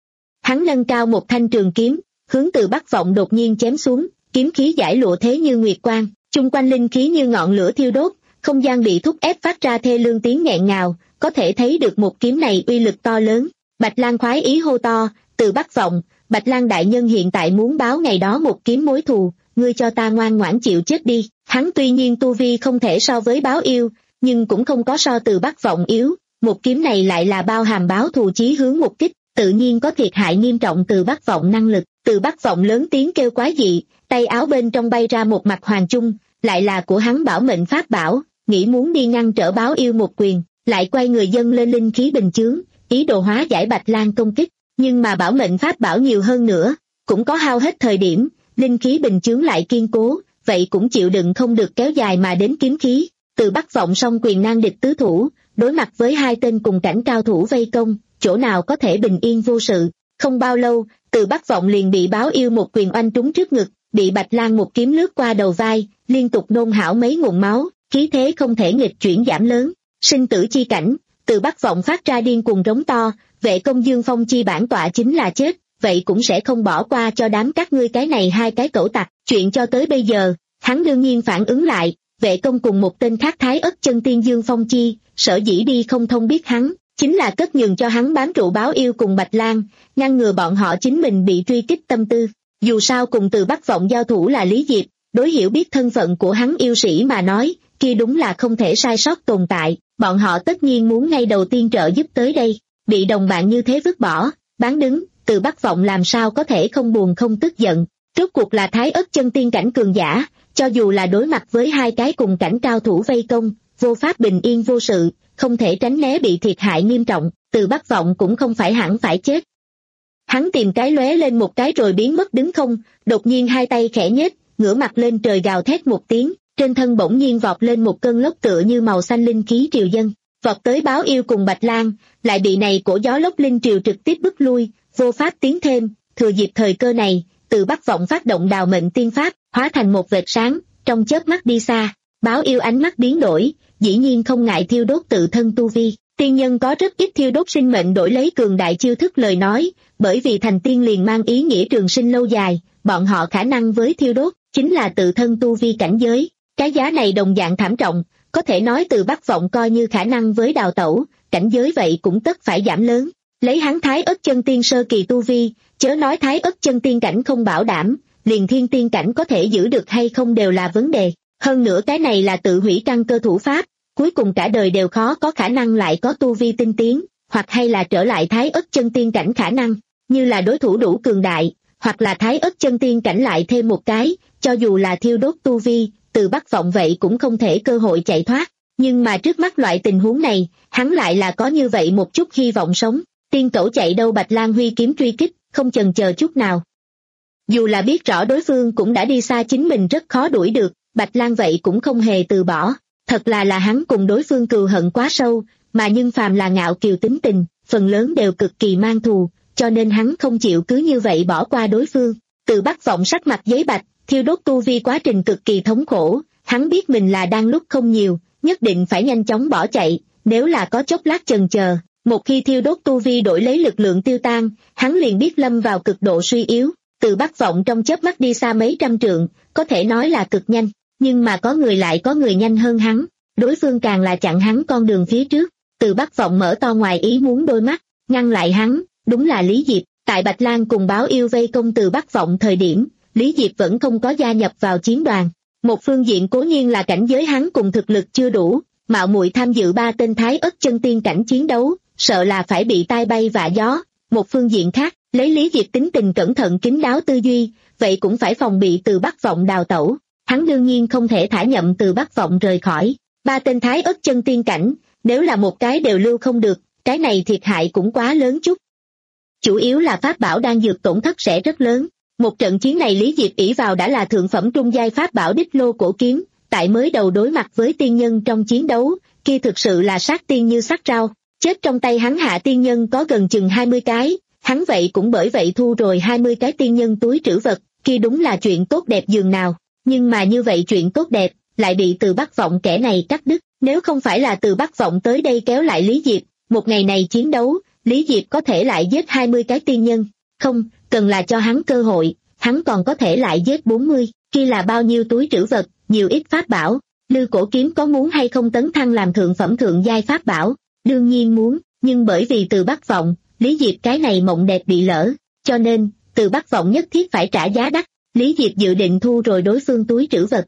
Hắn nâng cao một thanh trường kiếm, hướng Từ Bắc Vọng đột nhiên chém xuống, kiếm khí giải lụa thế như nguyệt quang, chung quanh linh khí như ngọn lửa thiêu đốt, không gian bị thúc ép phát ra thê lương tiếng nghẹn ngào, có thể thấy được một kiếm này uy lực to lớn. Bạch Lang khoái ý hô to, Từ Bắc Vọng, Bạch Lang đại nhân hiện tại muốn báo ngày đó một kiếm mối thù, ngươi cho ta ngoan ngoãn chịu chết đi. Hắn tuy nhiên tu vi không thể so với báo yêu, nhưng cũng không có so Từ Bắc Vọng yếu, một kiếm này lại là bao hàm báo thù chí hướng một kích, tự nhiên có thiệt hại nghiêm trọng Từ Bắc Vọng năng lực. Từ Bắc Vọng lớn tiếng kêu quái dị, tay áo bên trong bay ra một mặt hoàng chung, lại là của hắn bảo mệnh pháp bảo, nghĩ muốn đi ngăn trở báo yêu một quyền, lại quay người dâng lên linh khí bình chướng, ý đồ hóa giải Bạch Lang công kích, nhưng mà bảo mệnh pháp bảo nhiều hơn nữa, cũng có hao hết thời điểm, linh khí bình chướng lại kiên cố, vậy cũng chịu đựng không được kéo dài mà đến kiếm khí. Từ Bắc Vọng song quyền nan địch tứ thủ, đối mặt với hai tên cùng cảnh cao thủ vây công, chỗ nào có thể bình yên vô sự. Không bao lâu, Từ Bắc Vọng liền bị báo yêu một quyền oanh trúng trước ngực, bị Bạch Lang một kiếm lướt qua đầu vai, liên tục nôn hảo mấy nguồn máu, khí thế không thể nghịch chuyển giảm lớn. Sinh tử chi cảnh, Từ Bắc Vọng phát ra điên cuồng rống to, vệ công Dương Phong chi bản tọa chính là chết, vậy cũng sẽ không bỏ qua cho đám các ngươi cái này hai cái cẩu tặc. Chuyện cho tới bây giờ, hắn đương nhiên phản ứng lại, vệ công cùng một tên khác thái ất chân tiên Dương Phong chi, sở dĩ đi không thông biết hắn, chính là cất nhường cho hắn bám trụ báo yêu cùng Bạch Lang, ngăn ngừa bọn họ chính mình bị truy kích tâm tư. Dù sao cùng Từ Bắc Vọng giao thủ là Lý Diệp, đối hiểu biết thân phận của hắn yêu sĩ mà nói, kia đúng là không thể sai sót tồn tại, bọn họ tất nhiên muốn ngay đầu tiên trợ giúp tới đây, bị đồng bạn như thế vứt bỏ, bán đứng, Từ Bắc Vọng làm sao có thể không buồn không tức giận. Rốt cuộc là thái ất chân tiên cảnh cường giả, cho dù là đối mặt với hai cái cùng cảnh cao thủ vây công, vô pháp bình yên vô sự, không thể tránh né bị thiệt hại nghiêm trọng, Từ Bắc Vọng cũng không phải hẳn phải chết. Hắn tìm cái lóe lên một cái rồi biến mất đứng không, đột nhiên hai tay khẽ nhếch, ngửa mặt lên trời gào thét một tiếng, trên thân bỗng nhiên vọt lên một cơn lốc tựa như màu xanh linh khí triều dân, vọt tới báo yêu cùng Bạch Lang, lại bị này cổ gió lốc linh triều trực tiếp bức lui, vô pháp tiến thêm. Thừa dịp thời cơ này, Từ Bắc Vọng phát động đào mệnh tiên pháp, hóa thành một vệt sáng, trong chớp mắt đi xa. Báo yêu ánh mắt biến đổi, dĩ nhiên không ngại thiêu đốt tự thân tu vi. Tiên nhân có rất ít thiêu đốt sinh mệnh đổi lấy cường đại chiêu thức lời nói, bởi vì thành tiên liền mang ý nghĩa trường sinh lâu dài, bọn họ khả năng với thiêu đốt, chính là tự thân tu vi cảnh giới. Cái giá này đồng dạng thảm trọng, có thể nói Từ Bắc Vọng coi như khả năng với đào tẩu, cảnh giới vậy cũng tất phải giảm lớn. Lấy hắn thái ất chân tiên sơ kỳ tu vi, chớ nói thái ất chân tiên cảnh không bảo đảm, liền thiên tiên cảnh có thể giữ được hay không đều là vấn đề. Hơn nữa cái này là tự hủy căn cơ thủ pháp, cuối cùng cả đời đều khó có khả năng lại có tu vi tinh tiến, hoặc hay là trở lại thái ất chân tiên cảnh khả năng, như là đối thủ đủ cường đại, hoặc là thái ất chân tiên cảnh lại thêm một cái, cho dù là thiêu đốt tu vi, Từ Bắc Vọng vậy cũng không thể cơ hội chạy thoát. Nhưng mà trước mắt loại tình huống này, hắn lại là có như vậy một chút hy vọng sống. Tiên cẩu chạy đâu Bạch Lang huy kiếm truy kích, không chần chờ chút nào. Dù là biết rõ đối phương cũng đã đi xa chính mình rất khó đuổi được, Bạch Lang vậy cũng không hề từ bỏ. Thật là là hắn cùng đối phương cừu hận quá sâu, mà nhưng phàm là ngạo kiều tính tình, phần lớn đều cực kỳ mang thù, cho nên hắn không chịu cứ như vậy bỏ qua đối phương. Từ Bắc Vọng sắc mặt giấy bạch, thiêu đốt tu vi quá trình cực kỳ thống khổ, hắn biết mình là đang lúc không nhiều, nhất định phải nhanh chóng bỏ chạy, nếu là có chốc lát chần chờ, một khi thiêu đốt tu vi đổi lấy lực lượng tiêu tan, hắn liền biết lâm vào cực độ suy yếu. Từ Bắc Vọng trong chớp mắt đi xa mấy trăm trượng, có thể nói là cực nhanh, nhưng mà có người lại có người nhanh hơn hắn, đối phương càng là chặn hắn con đường phía trước. Từ Bắc Vọng mở to ngoài ý muốn đôi mắt, ngăn lại hắn, đúng là Lý Diệp. Tại Bạch Lang cùng báo yêu vây công Từ Bắc Vọng thời điểm, Lý Diệp vẫn không có gia nhập vào chiến đoàn. Một phương diện cố nhiên là cảnh giới hắn cùng thực lực chưa đủ, mạo muội tham dự ba tên thái ất chân tiên cảnh chiến đấu, sợ là phải bị tai bay vạ gió. Một phương diện khác, lấy Lý Diệp tính tình cẩn thận kín đáo tư duy, vậy cũng phải phòng bị Từ Bắc Vọng đào tẩu. hắn đương nhiên không thể thả Nhậm Từ Bắc Vọng rời khỏi. Ba tên thái ất chân tiên cảnh, nếu là một cái đều lưu không được, cái này thiệt hại cũng quá lớn chút. Chủ yếu là pháp bảo đang dược tổn thất sẽ rất lớn. Một trận chiến này Lý Diệp ỷ vào đã là thượng phẩm trung giai pháp bảo đích lô cổ kiếm, tại mới đầu đối mặt với tiên nhân trong chiến đấu, kia thực sự là sát tiên như sát rau. Chết trong tay hắn hạ tiên nhân có gần chừng hai mươi cái, hắn vậy cũng bởi vậy thu rồi hai mươi cái tiên nhân túi trữ vật, kia đúng là chuyện tốt đẹp dường nào. Nhưng mà như vậy chuyện tốt đẹp, lại bị Từ Bắc Vọng kẻ này cắt đứt. Nếu không phải là Từ Bắc Vọng tới đây kéo lại Lý Diệp, một ngày này chiến đấu, Lý Diệp có thể lại giết hai mươi cái tiên nhân. Không, cần là cho hắn cơ hội, hắn còn có thể lại giết bốn mươi, kia là bao nhiêu túi trữ vật, nhiều ít pháp bảo. Lư cổ kiếm có muốn hay không tấn thăng làm thượng phẩm thượng giai pháp bảo? Đương nhiên muốn, nhưng bởi vì Từ Bắc Vọng, Lý Diệp cái này mộng đẹp bị lỡ, cho nên, Từ Bắc Vọng nhất thiết phải trả giá đắt. Lý Diệp dự định thu rồi đối phương túi trữ vật.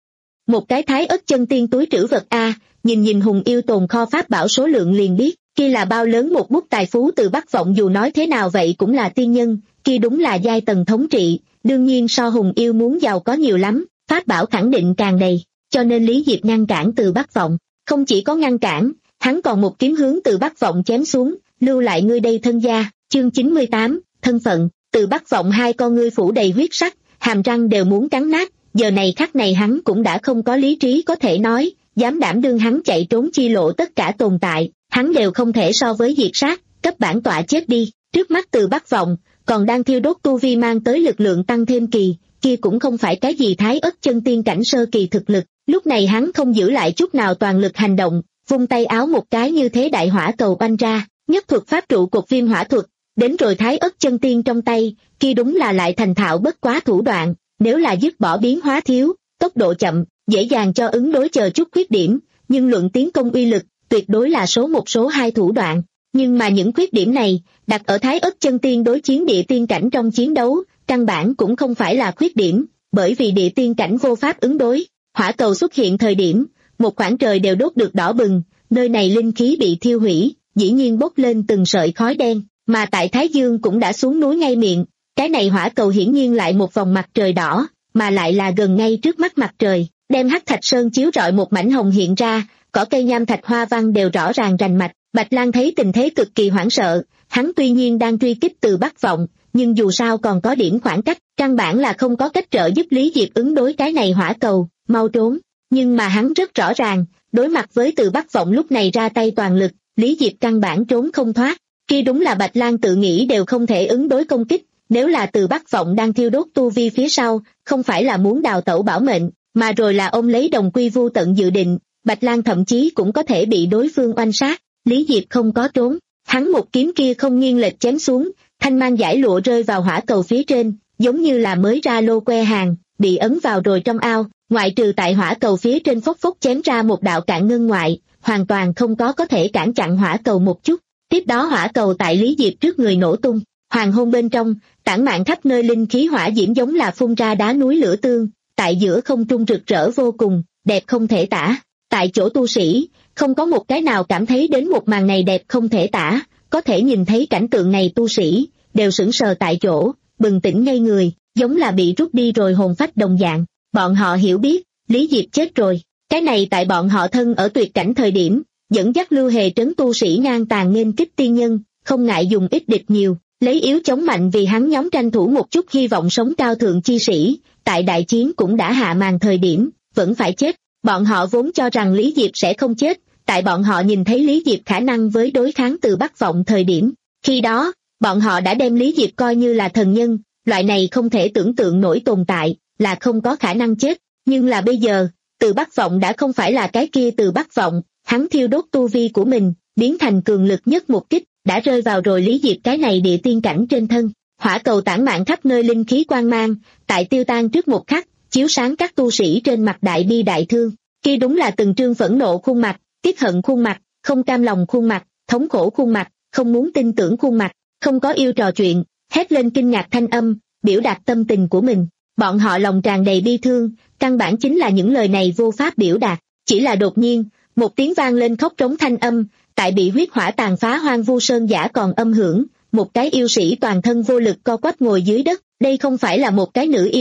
Một cái thái ất chân tiên túi trữ vật A, nhìn nhìn hùng yêu tồn kho pháp bảo số lượng liền biết, kia là bao lớn một bút tài phú. Từ Bắc Vọng dù nói thế nào vậy cũng là tiên nhân, kia đúng là giai tầng thống trị, đương nhiên so hùng yêu muốn giàu có nhiều lắm, pháp bảo khẳng định càng đầy, cho nên Lý Diệp ngăn cản Từ Bắc Vọng. Không chỉ có ngăn cản, hắn còn một kiếm hướng Từ Bắc Vọng chém xuống, lưu lại ngươi đây thân gia. Chương chín mươi tám, thân phận. Từ Bắc Vọng hai con ngươi phủ đầy huyết sắc, hàm răng đều muốn cắn nát, giờ này khắc này hắn cũng đã không có lý trí có thể nói, dám đảm đương hắn chạy trốn chi lộ tất cả tồn tại, hắn đều không thể so với diệt sát, cấp bản tọa chết đi. Trước mắt Từ Bắc Vọng, còn đang thiêu đốt tu vi mang tới lực lượng tăng thêm kỳ, kia cũng không phải cái gì thái ất chân tiên cảnh sơ kỳ thực lực, lúc này hắn không giữ lại chút nào toàn lực hành động, vung tay áo một cái như thế đại hỏa cầu banh ra, nhất thuật pháp trụ cột viêm hỏa thuật, đến rồi thái ất chân tiên trong tay, kia đúng là lại thành thạo bất quá thủ đoạn, nếu là dứt bỏ biến hóa thiếu, tốc độ chậm, dễ dàng cho ứng đối chờ chút khuyết điểm, nhưng luận tiến công uy lực, tuyệt đối là số một số hai thủ đoạn. Nhưng mà những khuyết điểm này, đặt ở thái ất chân tiên đối chiến địa tiên cảnh trong chiến đấu, căn bản cũng không phải là khuyết điểm, bởi vì địa tiên cảnh vô pháp ứng đối. Hỏa cầu xuất hiện thời điểm, một khoảng trời đều đốt được đỏ bừng, nơi này linh khí bị thiêu hủy, dĩ nhiên bốc lên từng sợi khói đen, mà tại Thái Dương cũng đã xuống núi ngay miệng, cái này hỏa cầu hiển nhiên lại một vòng mặt trời đỏ, mà lại là gần ngay trước mắt mặt trời, đem hắc thạch sơn chiếu rọi một mảnh hồng hiện ra, cỏ cây nham thạch hoa văn đều rõ ràng rành mạch. Bạch Lang thấy tình thế cực kỳ hoảng sợ, hắn tuy nhiên đang truy kích Từ Bắc Vọng, nhưng dù sao còn có điểm khoảng cách, căn bản là không có cách trợ giúp Lý Diệp ứng đối cái này hỏa cầu, mau trốn. Nhưng mà hắn rất rõ ràng, đối mặt với Từ Bắc Vọng lúc này ra tay toàn lực, Lý Diệp căn bản trốn không thoát, kia đúng là Bạch Lang tự nghĩ đều không thể ứng đối công kích, nếu là Từ Bắc Vọng đang thiêu đốt tu vi phía sau, không phải là muốn đào tẩu bảo mệnh, mà rồi là ông lấy đồng quy vu tận dự định, Bạch Lang thậm chí cũng có thể bị đối phương oanh sát. Lý Diệp không có trốn, hắn một kiếm kia không nghiêng lệch chém xuống, thanh mang giải lụa rơi vào hỏa cầu phía trên, giống như là mới ra lô que hàng, bị ấn vào rồi trong ao, ngoại trừ tại hỏa cầu phía trên phốc phốc chém ra một đạo cạn ngân ngoại, hoàn toàn không có có thể cản chặn hỏa cầu một chút. Tiếp đó hỏa cầu tại Lý Diệp trước người nổ tung, hoàng hôn bên trong, tản mạn khắp nơi linh khí hỏa diễm giống là phun ra đá núi lửa tương, tại giữa không trung rực rỡ vô cùng, đẹp không thể tả. Tại chỗ tu sĩ, không có một cái nào cảm thấy đến một màn này đẹp không thể tả, có thể nhìn thấy cảnh tượng này tu sĩ, đều sững sờ tại chỗ, bừng tỉnh ngây người, giống là bị rút đi rồi hồn phách đồng dạng. Bọn họ hiểu biết, Lý Diệp chết rồi, cái này tại bọn họ thân ở tuyệt cảnh thời điểm, dẫn dắt Lưu Hề trấn tu sĩ ngang tàn nghênh kích tiên nhân, không ngại dùng ít địch nhiều, lấy yếu chống mạnh vì hắn nhóm tranh thủ một chút hy vọng sống cao thượng chi sĩ, tại đại chiến cũng đã hạ màn thời điểm, vẫn phải chết. Bọn họ vốn cho rằng Lý Diệp sẽ không chết, tại bọn họ nhìn thấy Lý Diệp khả năng với đối kháng Từ Bắc Vọng thời điểm. Khi đó, bọn họ đã đem Lý Diệp coi như là thần nhân, loại này không thể tưởng tượng nổi tồn tại, là không có khả năng chết. Nhưng là bây giờ, Từ Bắc Vọng đã không phải là cái kia Từ Bắc Vọng, hắn thiêu đốt tu vi của mình, biến thành cường lực nhất một kích, đã rơi vào rồi Lý Diệp cái này địa tiên cảnh trên thân. Hỏa cầu tản mạn khắp nơi linh khí quang mang, tại tiêu tan trước một khắc, chiếu sáng các tu sĩ trên mặt đại bi đại thương, kia đúng là từng trương phẫn nộ khuôn mặt, tiếc hận khuôn mặt, không cam lòng khuôn mặt, thống khổ khuôn mặt, không muốn tin tưởng khuôn mặt, không có yêu trò chuyện, hét lên kinh ngạc thanh âm, biểu đạt tâm tình của mình. Bọn họ lòng tràn đầy bi thương, căn bản chính là những lời này vô pháp biểu đạt, chỉ là đột nhiên, một tiếng vang lên khóc trống thanh âm, tại bị huyết hỏa tàn phá hoang vu sơn giả còn âm hưởng, một cái yêu sĩ toàn thân vô lực co quắp ngồi dưới đất, đây không phải là một cái nữ yêu,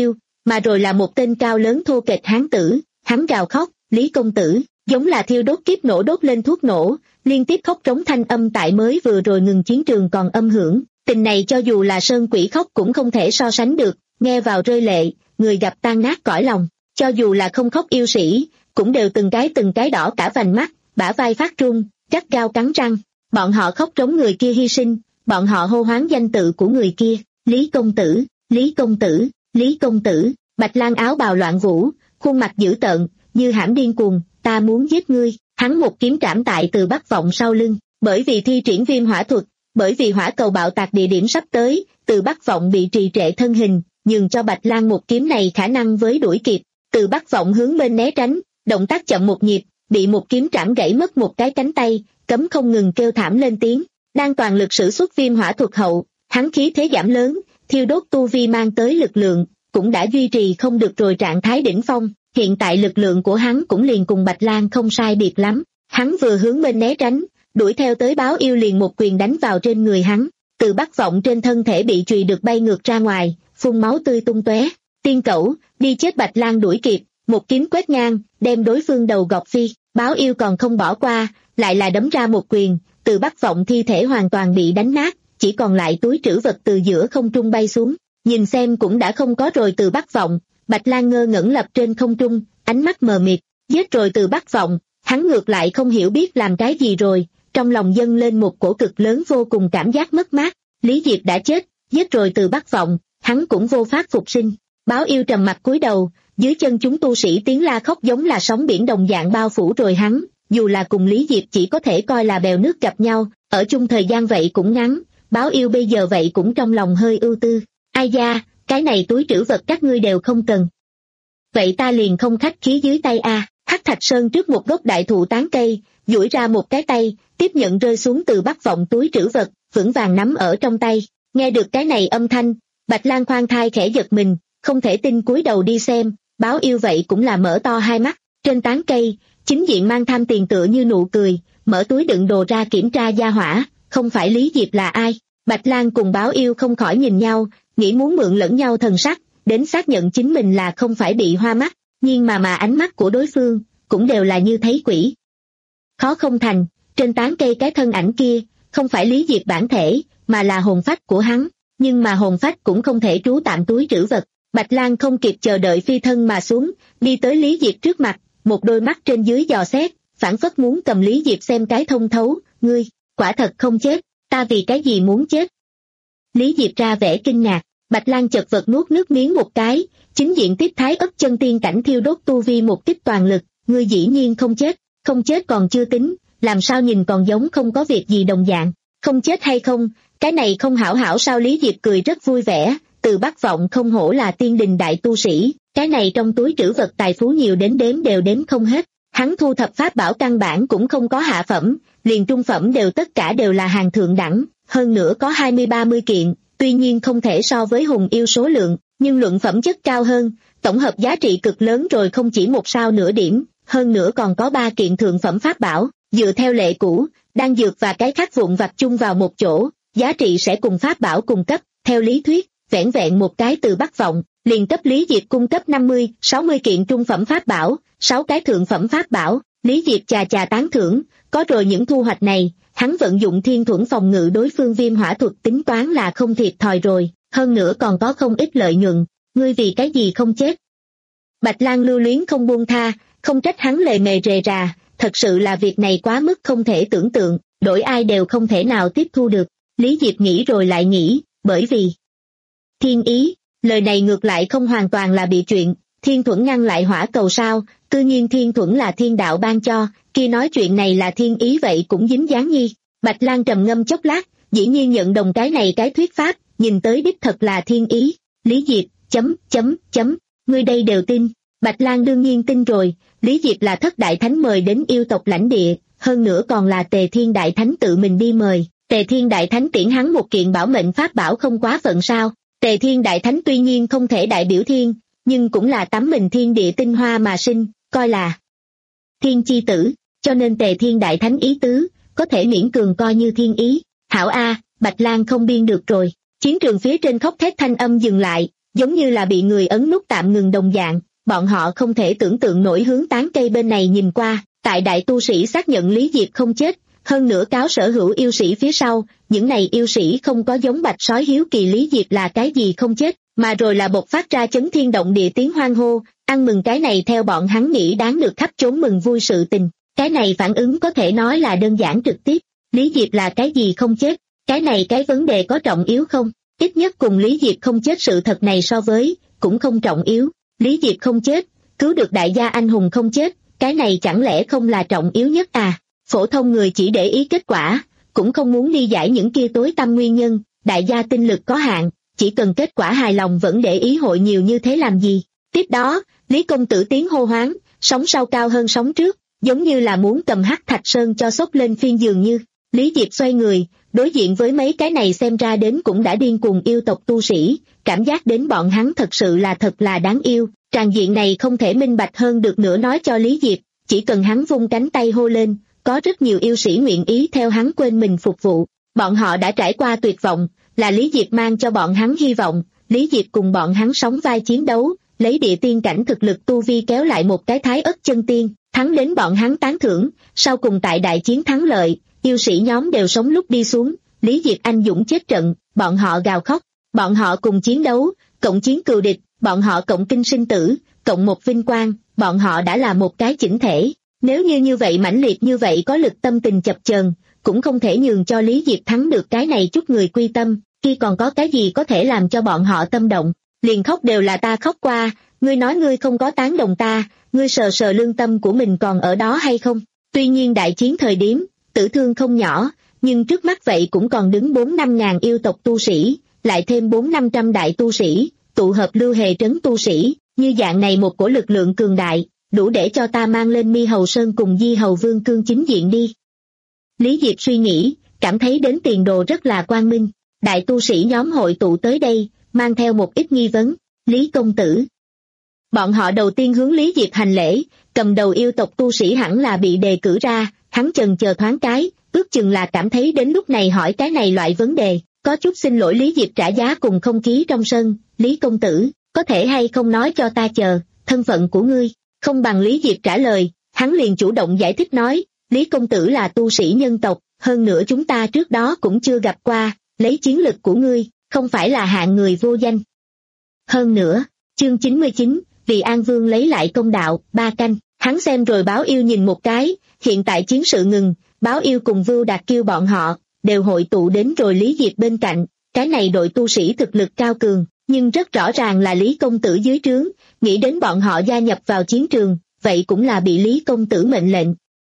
mà rồi là một tên cao lớn thô kệch hán tử, hắn gào khóc, Lý công tử, giống là thiêu đốt kiếp nổ đốt lên thuốc nổ, liên tiếp khóc trống thanh âm tại mới vừa rồi ngừng chiến trường còn âm hưởng, tình này cho dù là sơn quỷ khóc cũng không thể so sánh được, nghe vào rơi lệ, người gặp tan nát cõi lòng, cho dù là không khóc yêu sĩ, cũng đều từng cái từng cái đỏ cả vành mắt, bả vai phát run, gắt gao cắn răng, bọn họ khóc trống người kia hy sinh, bọn họ hô hoán danh tự của người kia, Lý công tử, Lý công tử, Lý công tử, Bạch Lang áo bào loạn vũ, khuôn mặt dữ tợn, như hãm điên cuồng, ta muốn giết ngươi, hắn một kiếm trảm tại Từ Bắc Vọng sau lưng, bởi vì thi triển viêm hỏa thuật, bởi vì hỏa cầu bạo tạc địa điểm sắp tới, Từ Bắc Vọng bị trì trệ thân hình, nhường cho Bạch Lang một kiếm này khả năng với đuổi kịp, Từ Bắc Vọng hướng bên né tránh, động tác chậm một nhịp, bị một kiếm trảm gãy mất một cái cánh tay, cấm không ngừng kêu thảm lên tiếng, đang toàn lực sử xuất viêm hỏa thuật hậu, hắn khí thế giảm lớn, thiêu đốt tu vi mang tới lực lượng, cũng đã duy trì không được rồi trạng thái đỉnh phong, hiện tại lực lượng của hắn cũng liền cùng Bạch Lang không sai biệt lắm, hắn vừa hướng bên né tránh, đuổi theo tới Báo Yêu liền một quyền đánh vào trên người hắn, Từ Bắc Vọng trên thân thể bị chùy được bay ngược ra ngoài, phun máu tươi tung tóe, tiên cẩu, đi chết. Bạch Lang đuổi kịp, một kiếm quét ngang, đem đối phương đầu gọt phi, Báo Yêu còn không bỏ qua, lại là đấm ra một quyền, Từ Bắc Vọng thi thể hoàn toàn bị đánh nát, chỉ còn lại túi trữ vật từ giữa không trung bay xuống, nhìn xem cũng đã không có rồi. Từ Bắc Vọng, Bạch Lang ngơ ngẩn lập trên không trung, ánh mắt mờ mịt, giết rồi Từ Bắc Vọng, hắn ngược lại không hiểu biết làm cái gì rồi, trong lòng dâng lên một cổ cực lớn vô cùng cảm giác mất mát, Lý Diệp đã chết, giết rồi Từ Bắc Vọng, hắn cũng vô pháp phục sinh. Báo Yêu trầm mặt cúi đầu, dưới chân chúng tu sĩ tiếng la khóc giống là sóng biển đồng dạng bao phủ rồi hắn, dù là cùng Lý Diệp chỉ có thể coi là bèo nước gặp nhau, ở chung thời gian vậy cũng ngắn, Báo Yêu bây giờ vậy cũng trong lòng hơi ưu tư, ai da, cái này túi trữ vật các ngươi đều không cần. Vậy ta liền không khách khí dưới tay a. Hắc Thạch Sơn trước một gốc đại thụ tán cây, duỗi ra một cái tay, tiếp nhận rơi xuống Từ Bắc Vọng túi trữ vật, vững vàng nắm ở trong tay. Nghe được cái này âm thanh, Bạch Lang khoan thai khẽ giật mình, không thể tin cúi đầu đi xem, Báo Yêu vậy cũng là mở to hai mắt, trên tán cây, chính diện mang tham tiền tựa như nụ cười, mở túi đựng đồ ra kiểm tra gia hỏa, không phải Lý Diệp là ai. Bạch Lang cùng Báo Yêu không khỏi nhìn nhau, nghĩ muốn mượn lẫn nhau thần sắc, đến xác nhận chính mình là không phải bị hoa mắt, nhưng mà mà ánh mắt của đối phương, cũng đều là như thấy quỷ. Khó không thành, trên tán cây cái thân ảnh kia, không phải Lý Diệp bản thể, mà là hồn phách của hắn, nhưng mà hồn phách cũng không thể trú tạm túi trữ vật. Bạch Lang không kịp chờ đợi phi thân mà xuống, đi tới Lý Diệp trước mặt, một đôi mắt trên dưới dò xét, phảng phất muốn cầm Lý Diệp xem cái thông thấu, ngươi, quả thật không chết, ta vì cái gì muốn chết? Lý Diệp ra vẻ kinh ngạc, Bạch Lang chật vật nuốt nước miếng một cái, chính diện tiếp thái ức chân tiên cảnh thiêu đốt tu vi một kích toàn lực, ngươi dĩ nhiên không chết, không chết còn chưa tính, làm sao nhìn còn giống không có việc gì đồng dạng, không chết hay không, cái này không hảo hảo sao? Lý Diệp cười rất vui vẻ, Từ Bắc Vọng không hổ là tiên đình đại tu sĩ, cái này trong túi trữ vật tài phú nhiều đến đếm đều đếm không hết, hắn thu thập pháp bảo căn bản cũng không có hạ phẩm, liền trung phẩm đều tất cả đều là hàng thượng đẳng, hơn nữa có hai mươi ba mươi kiện, tuy nhiên không thể so với hùng yêu số lượng, nhưng luận phẩm chất cao hơn, tổng hợp giá trị cực lớn rồi, không chỉ một sao nửa điểm, hơn nữa còn có ba kiện thượng phẩm pháp bảo, dựa theo lệ cũ, đan dược và cái khác vụn vặt chung vào một chỗ, giá trị sẽ cùng pháp bảo cùng cấp, theo lý thuyết, vẻn vẹn một cái Từ Bắc Vọng, liền cấp Lý Diệp cung cấp năm mươi, sáu mươi kiện trung phẩm pháp bảo, sáu cái thượng phẩm pháp bảo, Lý Diệp chà chà tán thưởng, có rồi những thu hoạch này, hắn vận dụng thiên thuẫn phòng ngự đối phương viêm hỏa thuật tính toán là không thiệt thòi rồi, hơn nữa còn có không ít lợi nhuận, ngươi vì cái gì không chết? Bạch Lang lưu luyến không buông tha, không trách hắn lề mề rề rà, thật sự là việc này quá mức không thể tưởng tượng, đổi ai đều không thể nào tiếp thu được. Lý Diệp nghĩ rồi lại nghĩ, bởi vì thiên ý, lời này ngược lại không hoàn toàn là bị chuyện, thiên thuẫn ngăn lại hỏa cầu sao, tự nhiên thiên thuẫn là thiên đạo ban cho, khi nói chuyện này là thiên ý vậy cũng dính dáng nhi. Bạch Lang trầm ngâm chốc lát, dĩ nhiên nhận đồng cái này cái thuyết pháp, nhìn tới đích thật là thiên ý. Lý Diệp, chấm, chấm, chấm, ngươi đây đều tin. Bạch Lang đương nhiên tin rồi, Lý Diệp là thất đại thánh mời đến yêu tộc lãnh địa, hơn nữa còn là Tề Thiên Đại Thánh tự mình đi mời. Tề Thiên Đại Thánh tiễn hắn một kiện bảo mệnh pháp bảo không quá phận sao? Tề Thiên Đại Thánh tuy nhiên không thể đại biểu thiên, nhưng cũng là tắm mình thiên địa tinh hoa mà sinh, coi là thiên chi tử, cho nên Tề Thiên Đại Thánh ý tứ, có thể miễn cường coi như thiên ý. Hảo A, Bạch Lang không biên được rồi. Chiến trường phía trên khóc thét thanh âm dừng lại, giống như là bị người ấn nút tạm ngừng đồng dạng, bọn họ không thể tưởng tượng nổi hướng tán cây bên này nhìn qua, tại đại tu sĩ xác nhận Lý Diệp không chết, hơn nữa cáo sở hữu yêu sĩ phía sau, những này yêu sĩ không có giống bạch sói hiếu kỳ Lý Diệp là cái gì không chết, mà rồi là bộc phát ra chấn thiên động địa tiếng hoan hô, ăn mừng cái này theo bọn hắn nghĩ đáng được khắp chốn mừng vui sự tình, cái này phản ứng có thể nói là đơn giản trực tiếp, Lý Diệp là cái gì không chết, cái này cái vấn đề có trọng yếu không, ít nhất cùng Lý Diệp không chết sự thật này so với, cũng không trọng yếu, Lý Diệp không chết, cứu được đại gia anh hùng không chết, cái này chẳng lẽ không là trọng yếu nhất à, phổ thông người chỉ để ý kết quả, cũng không muốn đi giải những kia tối tăm nguyên nhân, đại gia tinh lực có hạn, chỉ cần kết quả hài lòng vẫn để ý hội nhiều như thế làm gì. Tiếp đó, Lý công tử tiếng hô hoáng, sóng sau cao hơn sóng trước, giống như là muốn cầm hắc thạch sơn cho sốc lên phiên dường như. Lý Diệp xoay người, đối diện với mấy cái này xem ra đến cũng đã điên cuồng yêu tộc tu sĩ, cảm giác đến bọn hắn thật sự là thật là đáng yêu, tràng diện này không thể minh bạch hơn được nữa nói cho Lý Diệp, chỉ cần hắn vung cánh tay hô lên, có rất nhiều yêu sĩ nguyện ý theo hắn quên mình phục vụ, bọn họ đã trải qua tuyệt vọng, là Lý Diệp mang cho bọn hắn hy vọng, Lý Diệp cùng bọn hắn sóng vai chiến đấu, lấy địa tiên cảnh thực lực tu vi kéo lại một cái thái ất chân tiên, thắng đến bọn hắn tán thưởng, sau cùng tại đại chiến thắng lợi, yêu sĩ nhóm đều sống lúc đi xuống, Lý Diệp anh dũng chết trận, bọn họ gào khóc, bọn họ cùng chiến đấu, cộng chiến cừu địch, bọn họ cộng kinh sinh tử, cộng một vinh quang, bọn họ đã là một cái chỉnh thể, nếu như như vậy mãnh liệt như vậy có lực tâm tình chập chờn, cũng không thể nhường cho Lý Diệp thắng được cái này chút người quy tâm, khi còn có cái gì có thể làm cho bọn họ tâm động, liền khóc đều là ta khóc qua, ngươi nói ngươi không có tán đồng ta, ngươi sờ sờ lương tâm của mình còn ở đó hay không, tuy nhiên đại chiến thời điểm, tử thương không nhỏ, nhưng trước mắt vậy cũng còn đứng bốn năm ngàn yêu tộc tu sĩ, lại thêm bốn năm trăm đại tu sĩ, tụ hợp lưu hề trấn tu sĩ, như dạng này một cổ lực lượng cường đại, đủ để cho ta mang lên Mi Hầu Sơn cùng Di Hầu Vương cương chính diện đi. Lý Diệp suy nghĩ, cảm thấy đến tiền đồ rất là quang minh, đại tu sĩ nhóm hội tụ tới đây, mang theo một ít nghi vấn, Lý công tử. Bọn họ đầu tiên hướng Lý Diệp hành lễ, cầm đầu yêu tộc tu sĩ hẳn là bị đề cử ra, hắn chần chờ thoáng cái, ước chừng là cảm thấy đến lúc này hỏi cái này loại vấn đề, có chút xin lỗi Lý Diệp trả giá cùng không khí trong sân, Lý công tử, có thể hay không nói cho ta chờ, thân phận của ngươi, không bằng Lý Diệp trả lời, hắn liền chủ động giải thích nói, Lý công tử là tu sĩ nhân tộc, hơn nữa chúng ta trước đó cũng chưa gặp qua, lấy chiến lực của ngươi, không phải là hạng người vô danh. Hơn nữa, chương chín mươi chín, vì An Vương lấy lại công đạo, ba canh, hắn xem rồi Báo Yêu nhìn một cái, hiện tại chiến sự ngừng, Báo Yêu cùng Vưu Đạt kêu bọn họ, đều hội tụ đến rồi Lý Diệp bên cạnh, cái này đội tu sĩ thực lực cao cường, nhưng rất rõ ràng là Lý công tử dưới trướng, nghĩ đến bọn họ gia nhập vào chiến trường, vậy cũng là bị Lý công tử mệnh lệnh.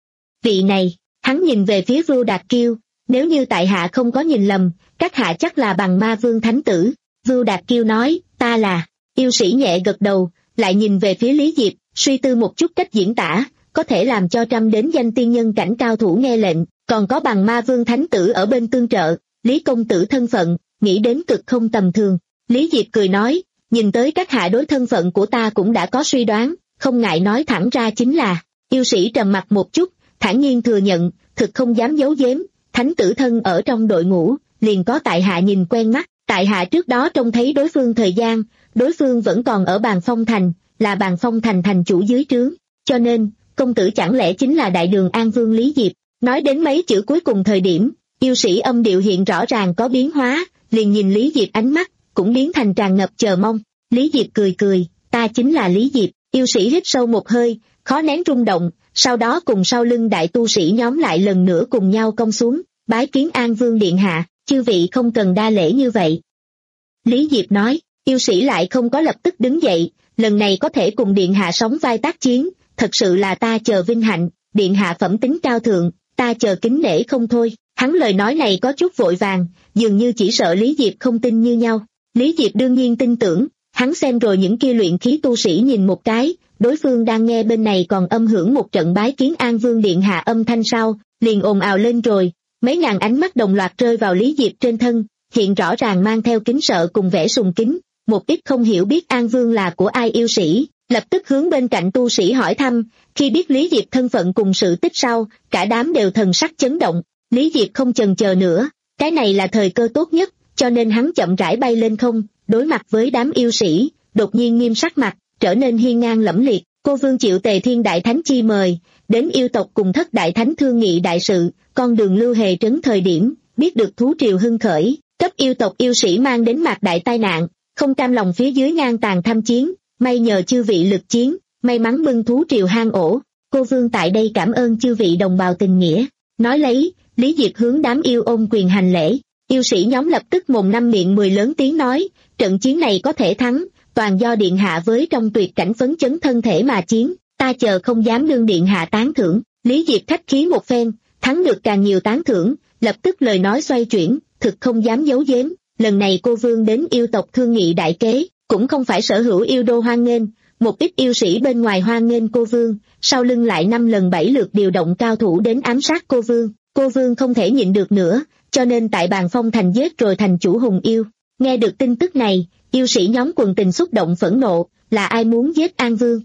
Vị này, hắn nhìn về phía Vưu Đạt Kiêu, nếu như tại hạ không có nhìn lầm, các hạ chắc là Bằng Ma Vương Thánh Tử. Vưu Đạt Kiêu nói, ta là, yêu sĩ nhẹ gật đầu, lại nhìn về phía Lý Diệp, suy tư một chút cách diễn tả, có thể làm cho trăm đến danh tiên nhân cảnh cao thủ nghe lệnh, còn có Bằng Ma Vương Thánh Tử ở bên tương trợ, Lý công tử thân phận, nghĩ đến cực không tầm thường. Lý Diệp cười nói, nhìn tới các hạ đối thân phận của ta cũng đã có suy đoán, không ngại nói thẳng ra chính là, yêu sĩ trầm mặt một chút, thản nhiên thừa nhận, thực không dám giấu giếm, thánh tử thân ở trong đội ngũ, liền có tại hạ nhìn quen mắt, tại hạ trước đó trông thấy đối phương thời gian, đối phương vẫn còn ở Bàn Phong Thành, là Bàn Phong Thành thành chủ dưới trướng, cho nên, công tử chẳng lẽ chính là đại đường An Vương Lý Diệp. Nói đến mấy chữ cuối cùng thời điểm, yêu sĩ âm điệu hiện rõ ràng có biến hóa, liền nhìn Lý Diệp ánh mắt, cũng biến thành tràn ngập chờ mong. Lý Diệp cười cười, ta chính là Lý Diệp. Yêu sĩ hít sâu một hơi, khó nén rung động, sau đó cùng sau lưng đại tu sĩ nhóm lại lần nữa cùng nhau cong xuống, bái kiến An Vương điện hạ, chư vị không cần đa lễ như vậy. Lý Diệp nói, yêu sĩ lại không có lập tức đứng dậy, lần này có thể cùng điện hạ sóng vai tác chiến, thật sự là ta chờ vinh hạnh, điện hạ phẩm tính cao thượng, ta chờ kính nể không thôi. Hắn lời nói này có chút vội vàng, dường như chỉ sợ Lý Diệp không tin như nhau. Lý Diệp đương nhiên tin tưởng, hắn xem rồi những kia luyện khí tu sĩ nhìn một cái, đối phương đang nghe bên này còn âm hưởng một trận bái kiến An Vương điện hạ âm thanh sau, liền ồn ào lên rồi, mấy ngàn ánh mắt đồng loạt rơi vào Lý Diệp trên thân, hiện rõ ràng mang theo kính sợ cùng vẻ sùng kính, một ít không hiểu biết An Vương là của ai yêu sĩ, lập tức hướng bên cạnh tu sĩ hỏi thăm, khi biết Lý Diệp thân phận cùng sự tích sau, cả đám đều thần sắc chấn động, Lý Diệp không chần chờ nữa, cái này là thời cơ tốt nhất, cho nên hắn chậm rãi bay lên không, đối mặt với đám yêu sĩ, đột nhiên nghiêm sắc mặt, trở nên hiên ngang lẫm liệt. Cô Vương chịu Tề Thiên Đại Thánh chi mời, đến yêu tộc cùng Thất Đại Thánh thương nghị đại sự, con đường lưu hề trấn thời điểm, biết được thú triều hưng khởi, cấp yêu tộc yêu sĩ mang đến mạc đại tai nạn, không cam lòng phía dưới ngang tàn tham chiến, may nhờ chư vị lực chiến, may mắn bưng thú triều hang ổ. Cô Vương tại đây cảm ơn chư vị đồng bào tình nghĩa. Nói lấy, Lý Diệp hướng đám yêu ôm quyền hành lễ. Yêu sĩ nhóm lập tức mồm năm miệng mười lớn tiếng nói, trận chiến này có thể thắng, toàn do điện hạ với trong tuyệt cảnh phấn chấn thân thể mà chiến, ta chờ không dám đương điện hạ tán thưởng. Lý Diệp khách khí một phen, thắng được càng nhiều tán thưởng, lập tức lời nói xoay chuyển, thực không dám giấu giếm, lần này cô Vương đến yêu tộc thương nghị đại kế, cũng không phải sở hữu yêu đô hoan nghênh, một ít yêu sĩ bên ngoài hoan nghênh cô Vương, sau lưng lại năm lần bảy lượt điều động cao thủ đến ám sát cô Vương. Cô Vương không thể nhịn được nữa, cho nên tại Bàn Phong thành giết rồi thành chủ hùng yêu. Nghe được tin tức này, yêu sĩ nhóm quần tình xúc động phẫn nộ, là ai muốn giết An Vương?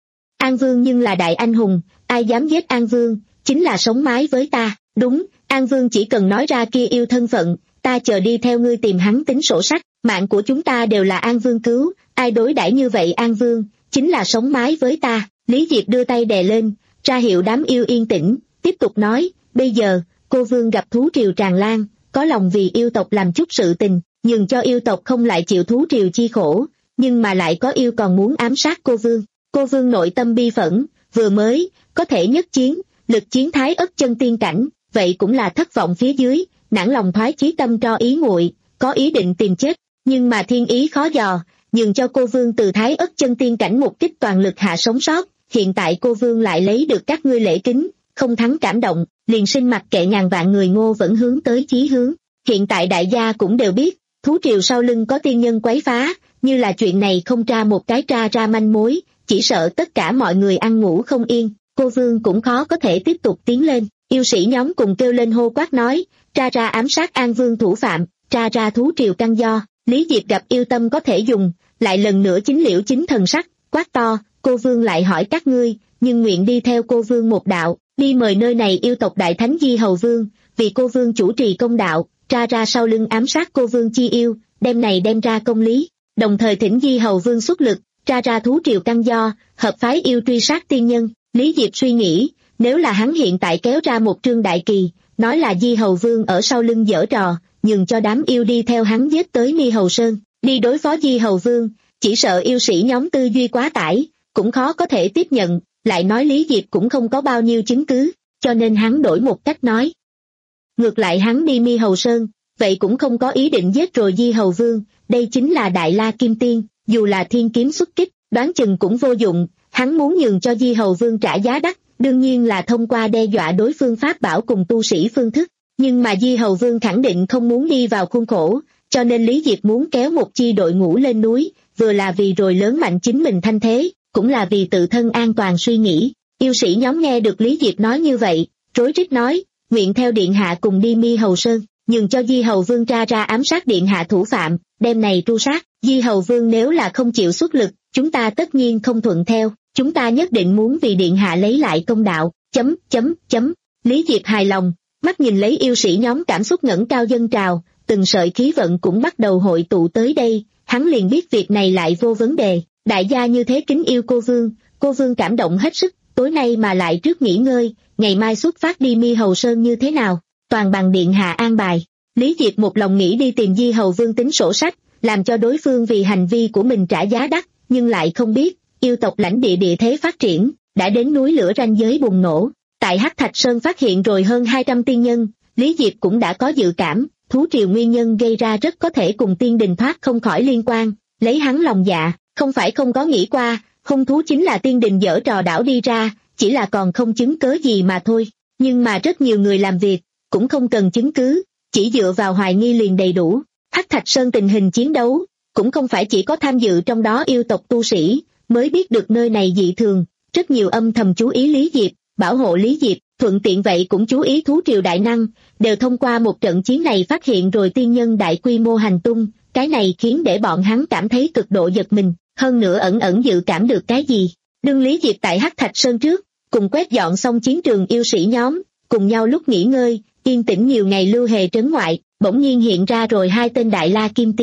An Vương nhưng là đại anh hùng, ai dám giết An Vương, chính là sống mái với ta. Đúng, An Vương chỉ cần nói ra kia yêu thân phận, ta chờ đi theo ngươi tìm hắn tính sổ sách, mạng của chúng ta đều là An Vương cứu, ai đối đãi như vậy An Vương, chính là sống mái với ta. Lý Diệp đưa tay đè lên, ra hiệu đám yêu yên tĩnh, tiếp tục nói, bây giờ, cô Vương gặp thú triều tràn lan, có lòng vì yêu tộc làm chút sự tình, nhưng cho yêu tộc không lại chịu thú triều chi khổ, nhưng mà lại có yêu còn muốn ám sát cô Vương. Cô Vương nội tâm bi phẫn, vừa mới, có thể nhất chiến, lực chiến thái ất chân tiên cảnh, vậy cũng là thất vọng phía dưới, nản lòng thoái chí tâm cho ý nguội, có ý định tìm chết, nhưng mà thiên ý khó dò, nhưng cho cô Vương từ thái ất chân tiên cảnh một kích toàn lực hạ sống sót, hiện tại cô Vương lại lấy được các ngươi lễ kính, không thắng cảm động, liền sinh mặc kệ ngàn vạn người Ngô vẫn hướng tới chí hướng. Hiện tại đại gia cũng đều biết, thú triều sau lưng có tiên nhân quấy phá, như là chuyện này không tra một cái tra ra manh mối, chỉ sợ tất cả mọi người ăn ngủ không yên, cô Vương cũng khó có thể tiếp tục tiến lên. Yêu sĩ nhóm cùng kêu lên hô quát nói, tra ra ám sát An Vương thủ phạm, tra ra thú triều căn do. Lý Diệp gặp yêu tâm có thể dùng, lại lần nữa chính liễu chính thần sắc, quát to, cô Vương lại hỏi các ngươi, nhưng nguyện đi theo cô Vương một đạo, đi mời nơi này yêu tộc đại thánh Di Hầu Vương, vì cô Vương chủ trì công đạo, tra ra sau lưng ám sát cô Vương chi yêu, đem này đem ra công lý, đồng thời thỉnh Di Hầu Vương xuất lực, tra ra thú triều căn do, hợp phái yêu truy sát tiên nhân. Lý Diệp suy nghĩ, nếu là hắn hiện tại kéo ra một trương đại kỳ, nói là Di Hầu Vương ở sau lưng giở trò, nhường cho đám yêu đi theo hắn giết tới Mi Hầu Sơn, đi đối phó Di Hầu Vương, chỉ sợ yêu sĩ nhóm tư duy quá tải, cũng khó có thể tiếp nhận, lại nói Lý Diệp cũng không có bao nhiêu chứng cứ, cho nên hắn đổi một cách nói. Ngược lại hắn đi Mi Hầu Sơn, vậy cũng không có ý định giết rồi Di Hầu Vương, đây chính là Đại La Kim Tiên, dù là thiên kiếm xuất kích, đoán chừng cũng vô dụng, hắn muốn nhường cho Di Hầu Vương trả giá đắt, đương nhiên là thông qua đe dọa đối phương pháp bảo cùng tu sĩ phương thức, nhưng mà Di Hầu Vương khẳng định không muốn đi vào khuôn khổ, cho nên Lý Diệp muốn kéo một chi đội ngũ lên núi, vừa là vì rồi lớn mạnh chính mình thanh thế, cũng là vì tự thân an toàn suy nghĩ. Yêu sĩ nhóm nghe được Lý Diệp nói như vậy, rối rít nói, nguyện theo điện hạ cùng đi Mi Hầu Sơn, nhường cho Di Hầu Vương tra ra ám sát điện hạ thủ phạm, đem này tru sát. Di Hầu Vương nếu là không chịu xuất lực, chúng ta tất nhiên không thuận theo, chúng ta nhất định muốn vì điện hạ lấy lại công đạo, chấm, chấm, chấm. Lý Diệp hài lòng, mắt nhìn lấy yêu sĩ nhóm cảm xúc ngẩng cao dâng trào, từng sợi khí vận cũng bắt đầu hội tụ tới đây, hắn liền biết việc này lại vô vấn đề, đại gia như thế kính yêu cô Vương, cô Vương cảm động hết sức, tối nay mà lại trước nghỉ ngơi, ngày mai xuất phát đi Mi Hầu Sơn như thế nào, toàn bằng điện hạ an bài. Lý Diệp một lòng nghĩ đi tìm Di Hầu Vương tính sổ sách, làm cho đối phương vì hành vi của mình trả giá đắt, nhưng lại không biết, yêu tộc lãnh địa địa thế phát triển, đã đến núi lửa ranh giới bùng nổ. Tại Hắc Thạch Sơn phát hiện rồi hơn hai trăm tiên nhân, Lý Diệp cũng đã có dự cảm, thú triều nguyên nhân gây ra rất có thể cùng tiên đình thoát không khỏi liên quan, lấy hắn lòng dạ, không phải không có nghĩ qua, hung thú chính là tiên đình dở trò đảo đi ra, chỉ là còn không chứng cớ gì mà thôi, nhưng mà rất nhiều người làm việc, cũng không cần chứng cứ, chỉ dựa vào hoài nghi liền đầy đủ. Hắc Thạch Sơn tình hình chiến đấu, cũng không phải chỉ có tham dự trong đó yêu tộc tu sĩ, mới biết được nơi này dị thường, rất nhiều âm thầm chú ý Lý Diệp, bảo hộ Lý Diệp, thuận tiện vậy cũng chú ý thú triều đại năng, đều thông qua một trận chiến này phát hiện rồi tiên nhân đại quy mô hành tung, cái này khiến để bọn hắn cảm thấy cực độ giật mình, hơn nữa ẩn ẩn dự cảm được cái gì. Đương Lý Diệp tại Hắc Thạch Sơn trước, cùng quét dọn xong chiến trường yêu sĩ nhóm, cùng nhau lúc nghỉ ngơi, yên tĩnh nhiều ngày lưu hề trấn ngoại, bỗng nhiên hiện ra rồi hai tên Đại La Kim Tiên.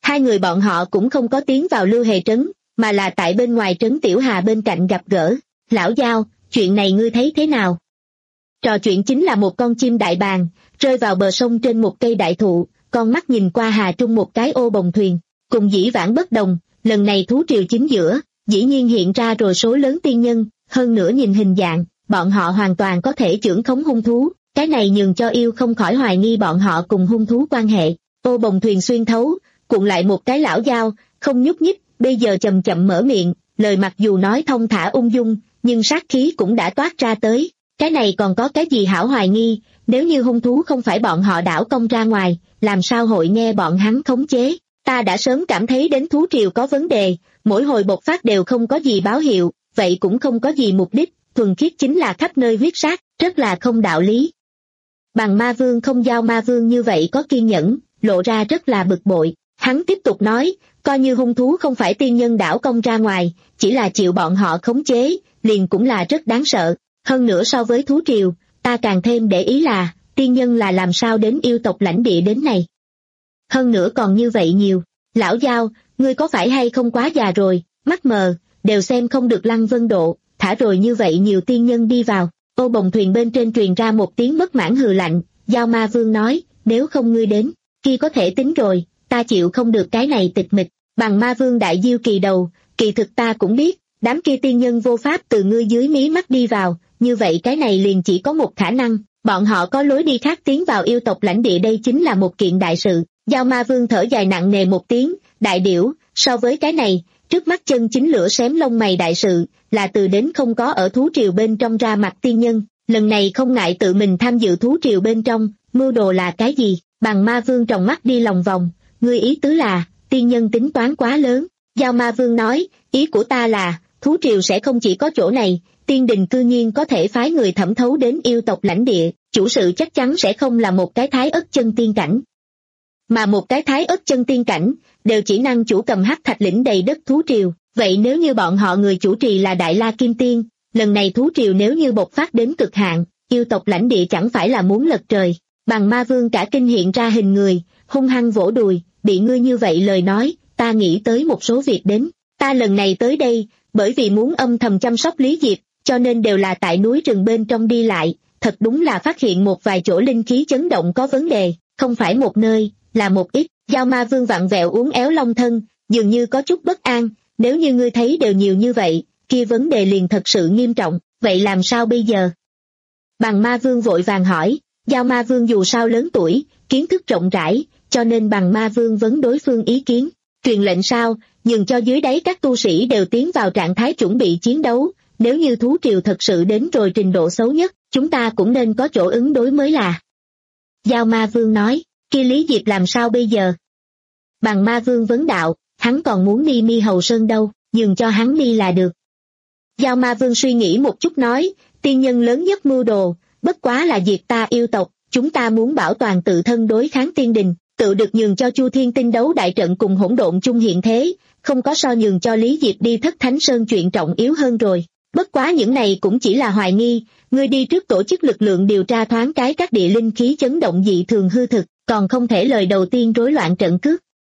Hai người bọn họ cũng không có tiến vào Lưu Hề trấn, mà là tại bên ngoài trấn Tiểu Hà bên cạnh gặp gỡ. Lão Giao, chuyện này ngươi thấy thế nào? Trò chuyện chính là một con chim đại bàng, rơi vào bờ sông trên một cây đại thụ, con mắt nhìn qua Hà Trung một cái ô bồng thuyền, cùng dĩ vãng bất đồng, lần này thú triều chính giữa, dĩ nhiên hiện ra rồi số lớn tiên nhân, hơn nữa nhìn hình dạng, bọn họ hoàn toàn có thể chưởng khống hung thú, cái này nhường cho yêu không khỏi hoài nghi bọn họ cùng hung thú quan hệ. Ô bồng thuyền xuyên thấu, cuộn lại một cái lão dao, không nhúc nhích, bây giờ chậm chậm mở miệng, lời mặc dù nói thông thả ung dung, nhưng sát khí cũng đã toát ra tới. Cái này còn có cái gì hảo hoài nghi, nếu như hung thú không phải bọn họ đảo công ra ngoài, làm sao hội nghe bọn hắn khống chế. Ta đã sớm cảm thấy đến thú triều có vấn đề, mỗi hồi bộc phát đều không có gì báo hiệu, vậy cũng không có gì mục đích, thuần khiết chính là khắp nơi huyết sát, rất là không đạo lý. Bằng ma vương không giao ma vương như vậy có kiên nhẫn, lộ ra rất là bực bội. Hắn tiếp tục nói, coi như hung thú không phải tiên nhân đảo công ra ngoài, chỉ là chịu bọn họ khống chế, liền cũng là rất đáng sợ. Hơn nữa so với thú triều, ta càng thêm để ý là, tiên nhân là làm sao đến yêu tộc lãnh địa đến này. Hơn nữa còn như vậy nhiều. Lão Giao, ngươi có phải hay không quá già rồi, mắt mờ, đều xem không được Lăng Vân Độ, thả rồi như vậy nhiều tiên nhân đi vào. Ô bồng thuyền bên trên truyền ra một tiếng bất mãn hừ lạnh, Giao Ma Vương nói, nếu không ngươi đến, kia có thể tính rồi, ta chịu không được cái này tịch mịch. Bằng Ma Vương đại diêu kỳ đầu, kỳ thực ta cũng biết, đám kia tiên nhân vô pháp từ ngươi dưới mí mắt đi vào, như vậy cái này liền chỉ có một khả năng, bọn họ có lối đi khác tiến vào yêu tộc lãnh địa, đây chính là một kiện đại sự. Giao Ma Vương thở dài nặng nề một tiếng, đại điểu, so với cái này, trước mắt chân chính lửa xém lông mày đại sự, là từ đến không có ở thú triều bên trong ra mặt tiên nhân, lần này không ngại tự mình tham dự thú triều bên trong, mưu đồ là cái gì? Bằng Ma Vương tròng mắt đi lòng vòng, ngươi ý tứ là, tiên nhân tính toán quá lớn. Giao Ma Vương nói, ý của ta là, thú triều sẽ không chỉ có chỗ này, tiên đình cư nhiên có thể phái người thẩm thấu đến yêu tộc lãnh địa, chủ sự chắc chắn sẽ không là một cái thái ất chân tiên cảnh. Mà một cái thái ất chân tiên cảnh, đều chỉ năng chủ cầm hắc thạch lĩnh đầy đất thú triều, vậy nếu như bọn họ người chủ trì là Đại La Kim Tiên, lần này thú triều nếu như bộc phát đến cực hạn, yêu tộc lãnh địa chẳng phải là muốn lật trời. Bằng Ma Vương cả kinh hiện ra hình người, hung hăng vỗ đùi, bị ngươi như vậy lời nói, ta nghĩ tới một số việc đến, ta lần này tới đây, bởi vì muốn âm thầm chăm sóc Lý Diệp, cho nên đều là tại núi rừng bên trong đi lại, thật đúng là phát hiện một vài chỗ linh khí chấn động có vấn đề, không phải một nơi, là một ít. Giao Ma Vương vặn vẹo uốn éo long thân, dường như có chút bất an, nếu như ngươi thấy đều nhiều như vậy, kia vấn đề liền thật sự nghiêm trọng, vậy làm sao bây giờ? Bằng Ma Vương vội vàng hỏi, Giao Ma Vương dù sao lớn tuổi, kiến thức rộng rãi, cho nên Bằng Ma Vương vấn đối phương ý kiến, truyền lệnh sao, nhường cho dưới đáy các tu sĩ đều tiến vào trạng thái chuẩn bị chiến đấu, nếu như thú triều thật sự đến rồi trình độ xấu nhất, chúng ta cũng nên có chỗ ứng đối mới là. Giao Ma Vương nói, kia Lý Diệp làm sao bây giờ? Bằng Ma Vương vấn đạo, hắn còn muốn đi Mi Hầu Sơn đâu, nhường cho hắn đi là được. Giao Ma Vương suy nghĩ một chút nói, tiên nhân lớn nhất mưu đồ, bất quá là diệt ta yêu tộc, chúng ta muốn bảo toàn tự thân đối kháng tiên đình, tự được nhường cho Chu Thiên Tinh đấu đại trận cùng hỗn độn chung hiện thế, không có so nhường cho Lý Diệp đi Thất Thánh Sơn chuyện trọng yếu hơn rồi. Bất quá những này cũng chỉ là hoài nghi, ngươi đi trước tổ chức lực lượng điều tra thoáng cái các địa linh khí chấn động dị thường hư thực, còn không thể lời đầu tiên rối loạn trận cước.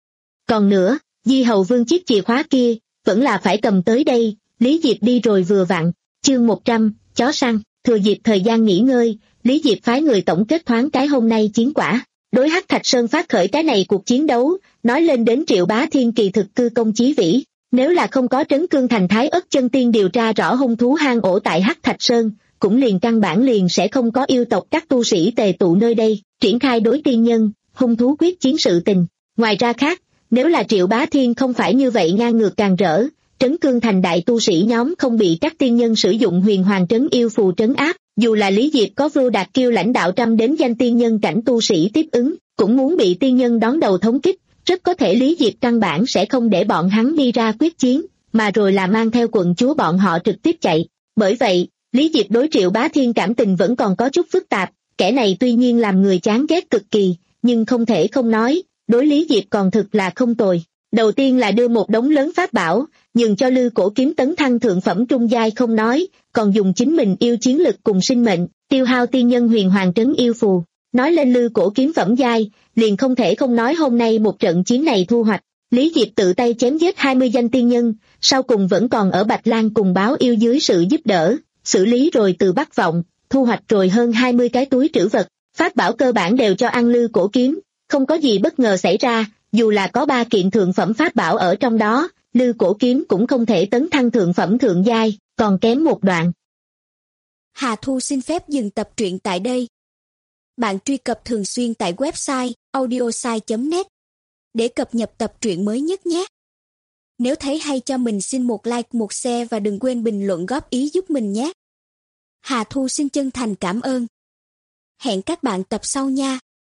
Còn nữa, Di Hầu Vương chiếc chìa khóa kia, vẫn là phải cầm tới đây, Lý Diệp đi rồi vừa vặn, chương một trăm, chó săn, thừa dịp thời gian nghỉ ngơi, Lý Diệp phái người tổng kết thoáng cái hôm nay chiến quả, đối Hắc Thạch Sơn phát khởi cái này cuộc chiến đấu, nói lên đến Triệu Bá Thiên kỳ thực cư công chí vĩ, nếu là không có Trấn Cương Thành Thái Ất Chân Tiên điều tra rõ hung thú hang ổ tại Hắc Thạch Sơn, cũng liền căn bản liền sẽ không có yêu tộc các tu sĩ tề tụ nơi đây, triển khai đối tiên nhân, hung thú quyết chiến sự tình. Ngoài ra khác, nếu là Triệu Bá Thiên không phải như vậy ngang ngược càng rỡ, Trấn Cương Thành đại tu sĩ nhóm không bị các tiên nhân sử dụng huyền hoàng trấn yêu phù trấn áp, dù là Lý Diệp có Vưu Đạt Kiêu lãnh đạo trăm đến danh tiên nhân cảnh tu sĩ tiếp ứng, cũng muốn bị tiên nhân đón đầu thống kích, rất có thể Lý Diệp căn bản sẽ không để bọn hắn đi ra quyết chiến, mà rồi là mang theo quận chúa bọn họ trực tiếp chạy. Bởi vậy, Lý Diệp đối Triệu Bá Thiên cảm tình vẫn còn có chút phức tạp, kẻ này tuy nhiên làm người chán ghét cực kỳ, nhưng không thể không nói, đối Lý Diệp còn thực là không tồi. Đầu tiên là đưa một đống lớn pháp bảo, nhường cho Lư Cổ kiếm tấn thăng thượng phẩm trung giai không nói, còn dùng chính mình yêu chiến lực cùng sinh mệnh, tiêu hao tiên nhân huyền hoàng trấn yêu phù. Nói lên Lư Cổ kiếm phẩm giai, liền không thể không nói hôm nay một trận chiến này thu hoạch, Lý Diệp tự tay chém giết hai mươi danh tiên nhân, sau cùng vẫn còn ở Bạch Lang cùng báo yêu dưới sự giúp đỡ, xử lý rồi từ Bắc Vọng, thu hoạch rồi hơn hai mươi cái túi trữ vật, pháp bảo cơ bản đều cho ăn Lư Cổ Kiếm, không có gì bất ngờ xảy ra, dù là có ba kiện thượng phẩm pháp bảo ở trong đó, Lư Cổ Kiếm cũng không thể tấn thăng thượng phẩm thượng giai, còn kém một đoạn. Hà Thu xin phép dừng tập truyện tại đây. Bạn truy cập thường xuyên tại website audiosai chấm net để cập nhật tập truyện mới nhất nhé. Nếu thấy hay cho mình xin một like, một share và đừng quên bình luận góp ý giúp mình nhé. Hà Thu xin chân thành cảm ơn. Hẹn các bạn tập sau nha.